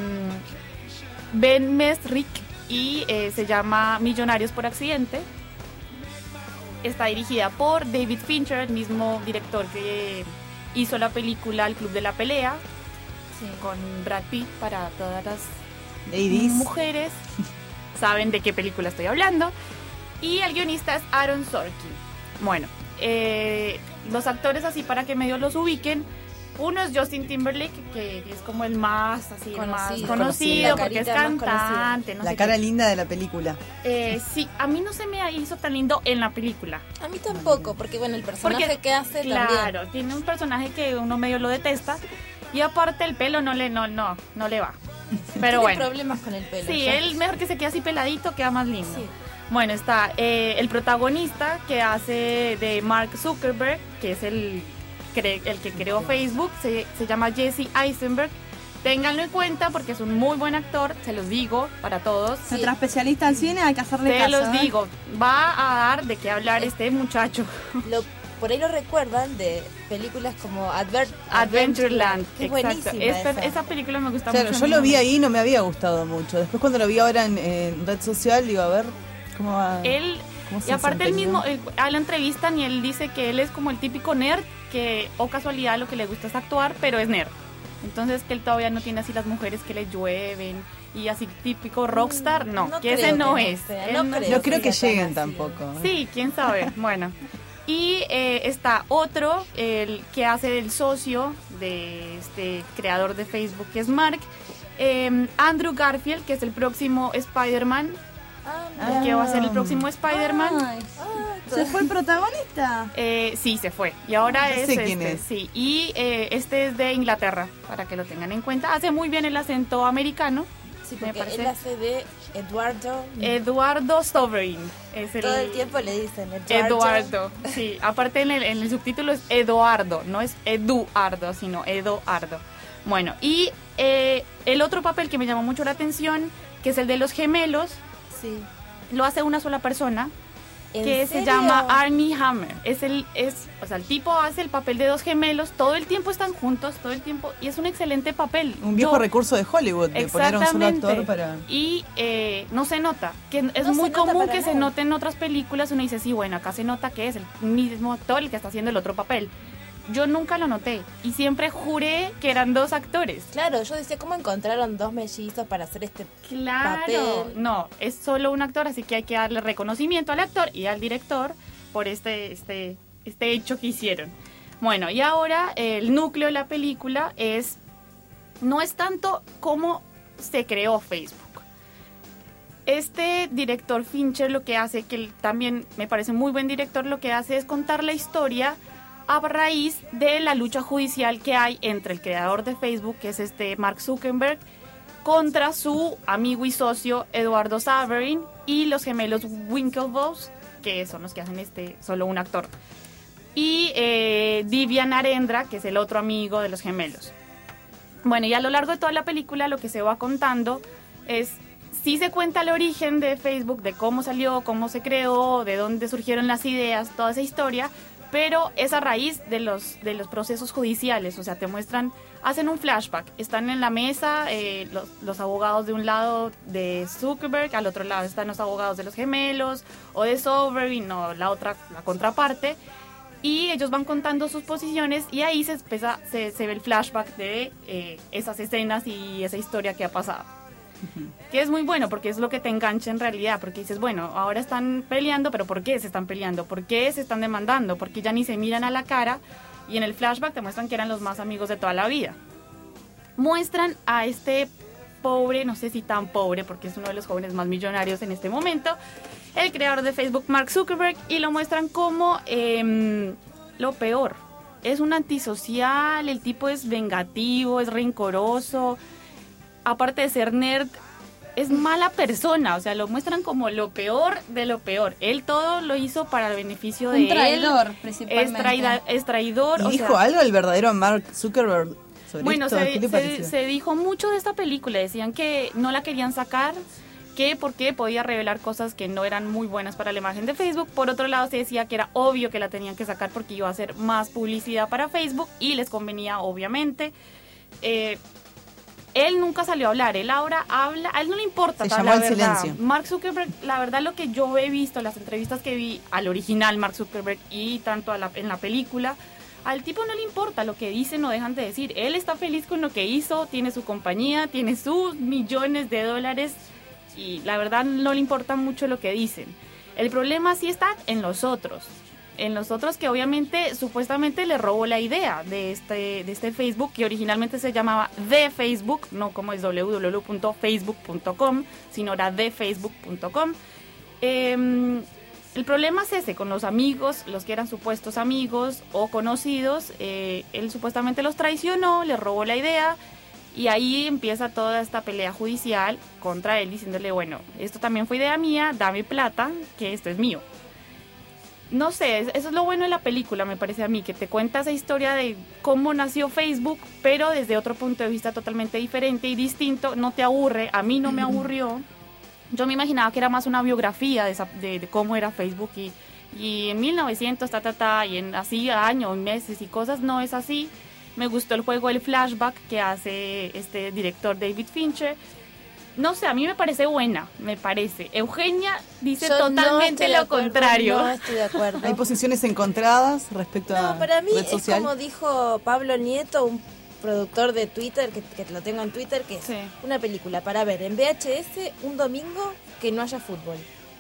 Ben Mesrich y eh, se llama Millonarios por Accidente. Está dirigida por David Fincher, el mismo director que hizo la película El Club de la Pelea, sí, con Brad Pitt. Para todas las Ladies. mujeres saben de qué película estoy hablando. Y el guionista es Aaron Sorkin. Bueno, eh, los actores, así para que medio los ubiquen. Uno es Justin Timberlake, que es como el más así, el más Conocido. conocido, La porque es carita más cantante. No La sé cara qué. linda de la película. Eh, sí, a mí no se me hizo tan lindo en la película. A mí tampoco, porque bueno, el personaje Porque, que hace claro, también. tiene un personaje que uno medio lo detesta y aparte el pelo no le no no no le va. Pero Tiene bueno. problemas con el pelo. Sí, ya. él mejor que se quede así peladito, queda más lindo. Sí. Bueno, está eh, el protagonista que hace de Mark Zuckerberg, que es el, cre- el que creó Facebook, se, se llama Jesse Eisenberg. Ténganlo en cuenta porque es un muy buen actor, se los digo para todos. Nuestra especialista en cine, hay que hacerle Te caso. los ¿eh? digo, va a dar de qué hablar este muchacho. Lo, por ahí lo recuerdan de películas como Adver- Adventureland, que es exacto. buenísima Esta- esa. esa película me gusta Claro, mucho. yo lo vi ahí y no me había gustado mucho. Después cuando lo vi ahora en, en red social, digo, a ver cómo va. Él, cómo se y aparte él desempeñó. mismo, él, a la entrevistan y él dice que él es como el típico nerd que, o casualidad, lo que le gusta es actuar, pero es nerd. Entonces que él todavía no tiene así las mujeres que le llueven y así típico rockstar, no, no que creo ese no que es. sea, Él no no- creo No creo que sea tan lleguen así. tampoco. Sí, quién sabe. Bueno. Y eh, está otro, el que hace del socio de este creador de Facebook, que es Mark, eh, Andrew Garfield, que es el próximo Spider-Man. El que va a ser el próximo Spider-Man. Ay, ¿se fue el protagonista? Eh, sí, se fue. Y ahora No es sé este. quién es. Sí, y eh, este es de Inglaterra, para que lo tengan en cuenta. Hace muy bien el acento americano. Sí, me porque parece. él hace de Eduardo. Eduardo Sovereign. Es el, Todo el tiempo le dicen Eduardo. Eduardo. Sí, aparte en el, en el subtítulo es Eduardo, no es Eduardo, sino Eduardo. Bueno, y eh, el otro papel que me llamó mucho la atención, que es el de los gemelos, Sí. lo hace una sola persona, ¿En que se serio? llama Armie Hammer. Es el, es, o sea, el tipo hace el papel de dos gemelos, todo el tiempo están juntos, todo el tiempo, y es un excelente papel. Un viejo Yo- recurso de Hollywood, de poner a un solo Exactamente. actor para... Y eh, no se nota, que es No se muy nota común para que se nada. note en otras películas. Uno dice, sí, bueno, acá se nota que es el mismo actor el que está haciendo el otro papel. Yo nunca lo noté y siempre juré que eran dos actores. Claro, yo decía, ¿cómo encontraron dos mellizos para hacer este Claro, papel? no, es solo un actor, así que hay que darle reconocimiento al actor y al director por este, este, este hecho que hicieron. Bueno, y ahora el núcleo de la película es, no es tanto cómo se creó Facebook. Este director Fincher lo que hace, que él también me parece muy buen director, lo que hace es contar la historia a raíz de la lucha judicial que hay entre el creador de Facebook, que es este Mark Zuckerberg, contra su amigo y socio Eduardo Saverin y los gemelos Winklevoss, que son los que hacen este solo un actor, y eh, Divya Narendra, que es el otro amigo de los gemelos. Bueno, y a lo largo de toda la película lo que se va contando es, sí se cuenta el origen de Facebook, de cómo salió, cómo se creó, de dónde surgieron las ideas, toda esa historia, pero es a raíz de los, de los procesos judiciales. O sea, te muestran, hacen un flashback, están en la mesa eh, los, los abogados de un lado de Zuckerberg, al otro lado están los abogados de los gemelos, o de Sovereign, o la otra, la contraparte, y ellos van contando sus posiciones y ahí se, empieza, se, se ve el flashback de eh, esas escenas y esa historia que ha pasado. Que es muy bueno porque es lo que te engancha en realidad, porque dices, bueno, ahora están peleando, pero ¿por qué se están peleando? ¿Por qué se están demandando? Porque ya ni se miran a la cara y en el flashback te muestran que eran los más amigos de toda la vida. Muestran a este pobre, no sé si tan pobre, porque es uno de los jóvenes más millonarios en este momento, el creador de Facebook, Mark Zuckerberg, y lo muestran como eh, lo peor. Es un antisocial, el tipo es vengativo, es rencoroso. Aparte de ser nerd, es mala persona, o sea, lo muestran como lo peor de lo peor. Él todo lo hizo para el beneficio de Un traidor, él. principalmente. Es, traida, es traidor. ¿Y o dijo sea, algo el verdadero Mark Zuckerberg sobre bueno, esto? se, ¿Qué te se, pareció? se dijo mucho de esta película. Decían que no la querían sacar, que porque podía revelar cosas que no eran muy buenas para la imagen de Facebook. Por otro lado, se decía que era obvio que la tenían que sacar porque iba a hacer más publicidad para Facebook y les convenía, obviamente. Eh, él nunca salió a hablar, él ahora habla, a él no le importa. Se la llamó al verdad. silencio. Mark Zuckerberg, la verdad lo que yo he visto, las entrevistas que vi al original Mark Zuckerberg y tanto a la, en la película, al tipo no le importa lo que dicen o dejan de decir. Él está feliz con lo que hizo, tiene su compañía, tiene sus millones de dólares y la verdad no le importa mucho lo que dicen. El problema sí está en los otros. En los otros que obviamente supuestamente le robó la idea de este, de este Facebook, que originalmente se llamaba The Facebook, no como es doble u doble u doble u punto facebook punto com, sino era the facebook punto com. Eh, el problema es ese, con los amigos, los que eran supuestos amigos o conocidos, eh, él supuestamente los traicionó, le robó la idea y ahí empieza toda esta pelea judicial contra él diciéndole, bueno, esto también fue idea mía, dame plata, que esto es mío. No sé, eso es lo bueno de la película, me parece a mí, que te cuenta esa historia de cómo nació Facebook, pero desde otro punto de vista totalmente diferente y distinto, no te aburre, a mí no me aburrió. Yo me imaginaba que era más una biografía de, esa, de, de cómo era Facebook y, y en mil novecientos, ta, ta, ta, y en así años, meses y cosas, no es así. Me gustó el juego, el flashback que hace este director David Fincher. No sé, a mí me parece buena, me parece. Eugenia dice Yo totalmente no lo contrario. No estoy de acuerdo. Hay posiciones encontradas respecto a No, para mí red es social. como dijo Pablo Nieto, un productor de Twitter, que, que lo tengo en Twitter, que es Sí. una película para ver en V H S un domingo que no haya fútbol.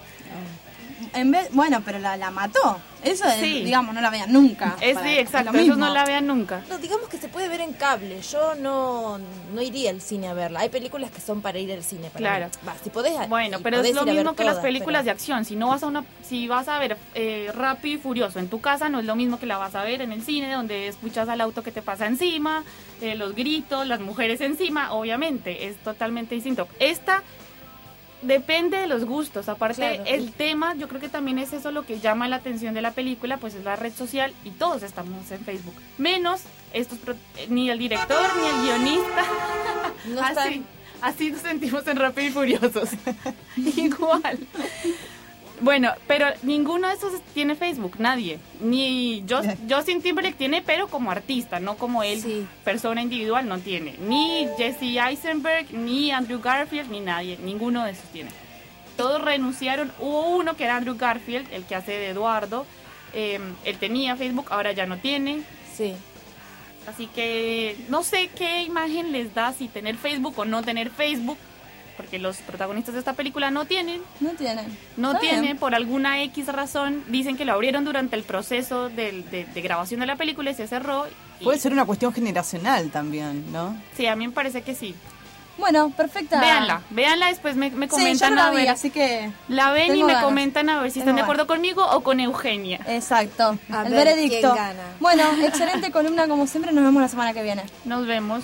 En vez, bueno, pero la, la mató. Eso, es, Sí. digamos, no la vean nunca. Es, Para- sí, es exacto, lo esos mismo. no la vean nunca. No, digamos que se puede ver en cable. Yo no, no iría al cine a verla. Hay películas que son para ir al cine. Para Claro. ver. Va, si podés, Bueno, si pero podés es lo ir a ver mismo que las todas, películas pero- de acción. Si no vas a una, si vas a ver eh, Rápido y Furioso en tu casa, no es lo mismo que la vas a ver en el cine, donde escuchas al auto que te pasa encima, eh, los gritos, las mujeres encima. Obviamente, es totalmente distinto. Esta depende de los gustos. Aparte, Claro. el tema, yo creo que también es eso lo que llama la atención de la película, pues es la red social y todos estamos en Facebook. Menos estos, pro- eh, ni el director ni el guionista. No así, están- así nos sentimos en Rápido y Furiosos. Igual. Bueno, pero ninguno de esos tiene Facebook, nadie. Ni Just- Justin Timberlake tiene, pero como artista, no como él, Sí. persona individual, no tiene. Ni Jesse Eisenberg, ni Andrew Garfield, ni nadie. Ninguno de esos tiene. Todos renunciaron. Hubo uno que era Andrew Garfield, el que hace de Eduardo. Eh, él tenía Facebook, ahora ya no tiene. Sí. Así que no sé qué imagen les da si tener Facebook o no tener Facebook. Porque los protagonistas de esta película no tienen. No tienen. No Está tiene, bien. por alguna X razón, dicen que lo abrieron durante el proceso del- de, de grabación de la película y se cerró. Y- Puede ser una cuestión generacional también, ¿no? Sí, a mí me parece que sí. Bueno, perfecta. Véanla, véanla, después me, me Sí, yo comentan no la a vi, ver. así que... La ven y tengo me ganas. comentan a ver si Tengo están de acuerdo ganas. conmigo o con Eugenia. Exacto. A el ver veredicto. quién gana. Bueno, excelente columna como siempre. Nos vemos la semana que viene. Nos vemos.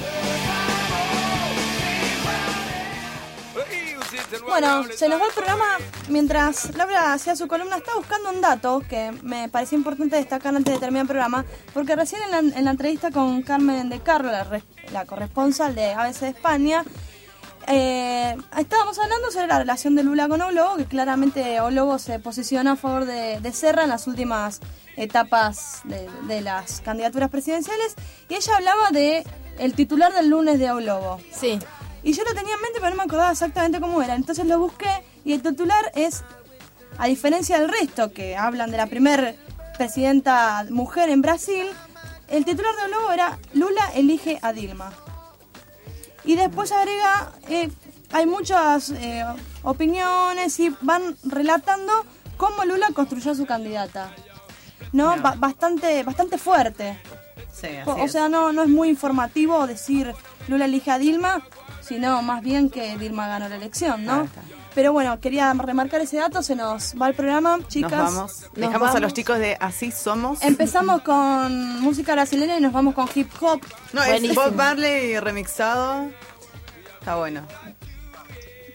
Bueno, se nos va el programa. Mientras Laura hacía su columna, estaba buscando un dato que me parecía importante destacar antes de terminar el programa, porque recién en la, en la entrevista con Carmen de Carlo, la, res- la corresponsal de A B C de España, eh, estábamos hablando sobre la relación de Lula con Oglobo, que claramente Oglobo se posiciona a favor de, de Serra en las últimas etapas de, de las candidaturas presidenciales, y ella hablaba de el titular del lunes de Oglobo. Sí. Y yo lo tenía en mente, pero no me acordaba exactamente cómo era. Entonces lo busqué y el titular es, a diferencia del resto, que hablan de la primer presidenta mujer en Brasil, el titular de Globo era Lula elige a Dilma. Y después agrega, eh, hay muchas eh, opiniones y van relatando cómo Lula construyó a su candidata. ¿No? Ba- bastante, bastante fuerte. Sí, así O es. sea, no, no es muy informativo decir Lula elige a Dilma, sino más bien que Dilma ganó la elección, ¿no? Ah, está. Pero bueno, quería remarcar ese dato, se nos va el programa, chicas. Nos vamos. Nos Dejamos a vamos. los chicos de Así Somos. Empezamos con música brasileña y nos vamos con hip hop. No, es Bob Marley remixado. Está bueno.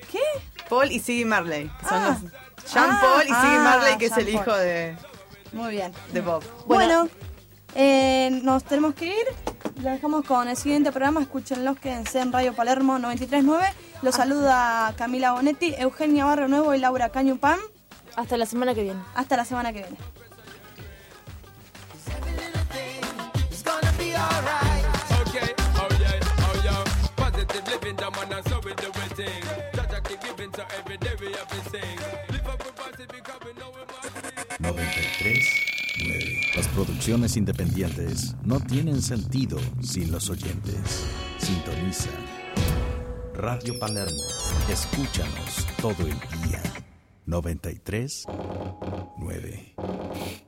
Paul y Ziggy Marley. Son Ah. los Jean Ah, Paul y Ziggy ah, Marley, que es Jean el Paul. hijo de, Muy bien. de Bob. Bueno, eh, nos tenemos que ir. Lo dejamos con el siguiente programa. Escúchenlos, quédense en Radio Palermo noventa y tres punto nueve. Los saluda Camila Bonetti, Eugenia Barrio Nuevo y Laura Cañupam. Hasta la semana que viene. Hasta la semana que viene. It's gonna be alright. Okay, oh yeah, oh yeah. Positive living, the man, and so we do it thing. Just a keep giving, so every day we have to sing. Live up with positive, becoming no noventa y tres nueve. Las producciones independientes no tienen sentido sin los oyentes. Sintoniza Radio Palermo. Escúchanos todo el día. noventa y tres nueve.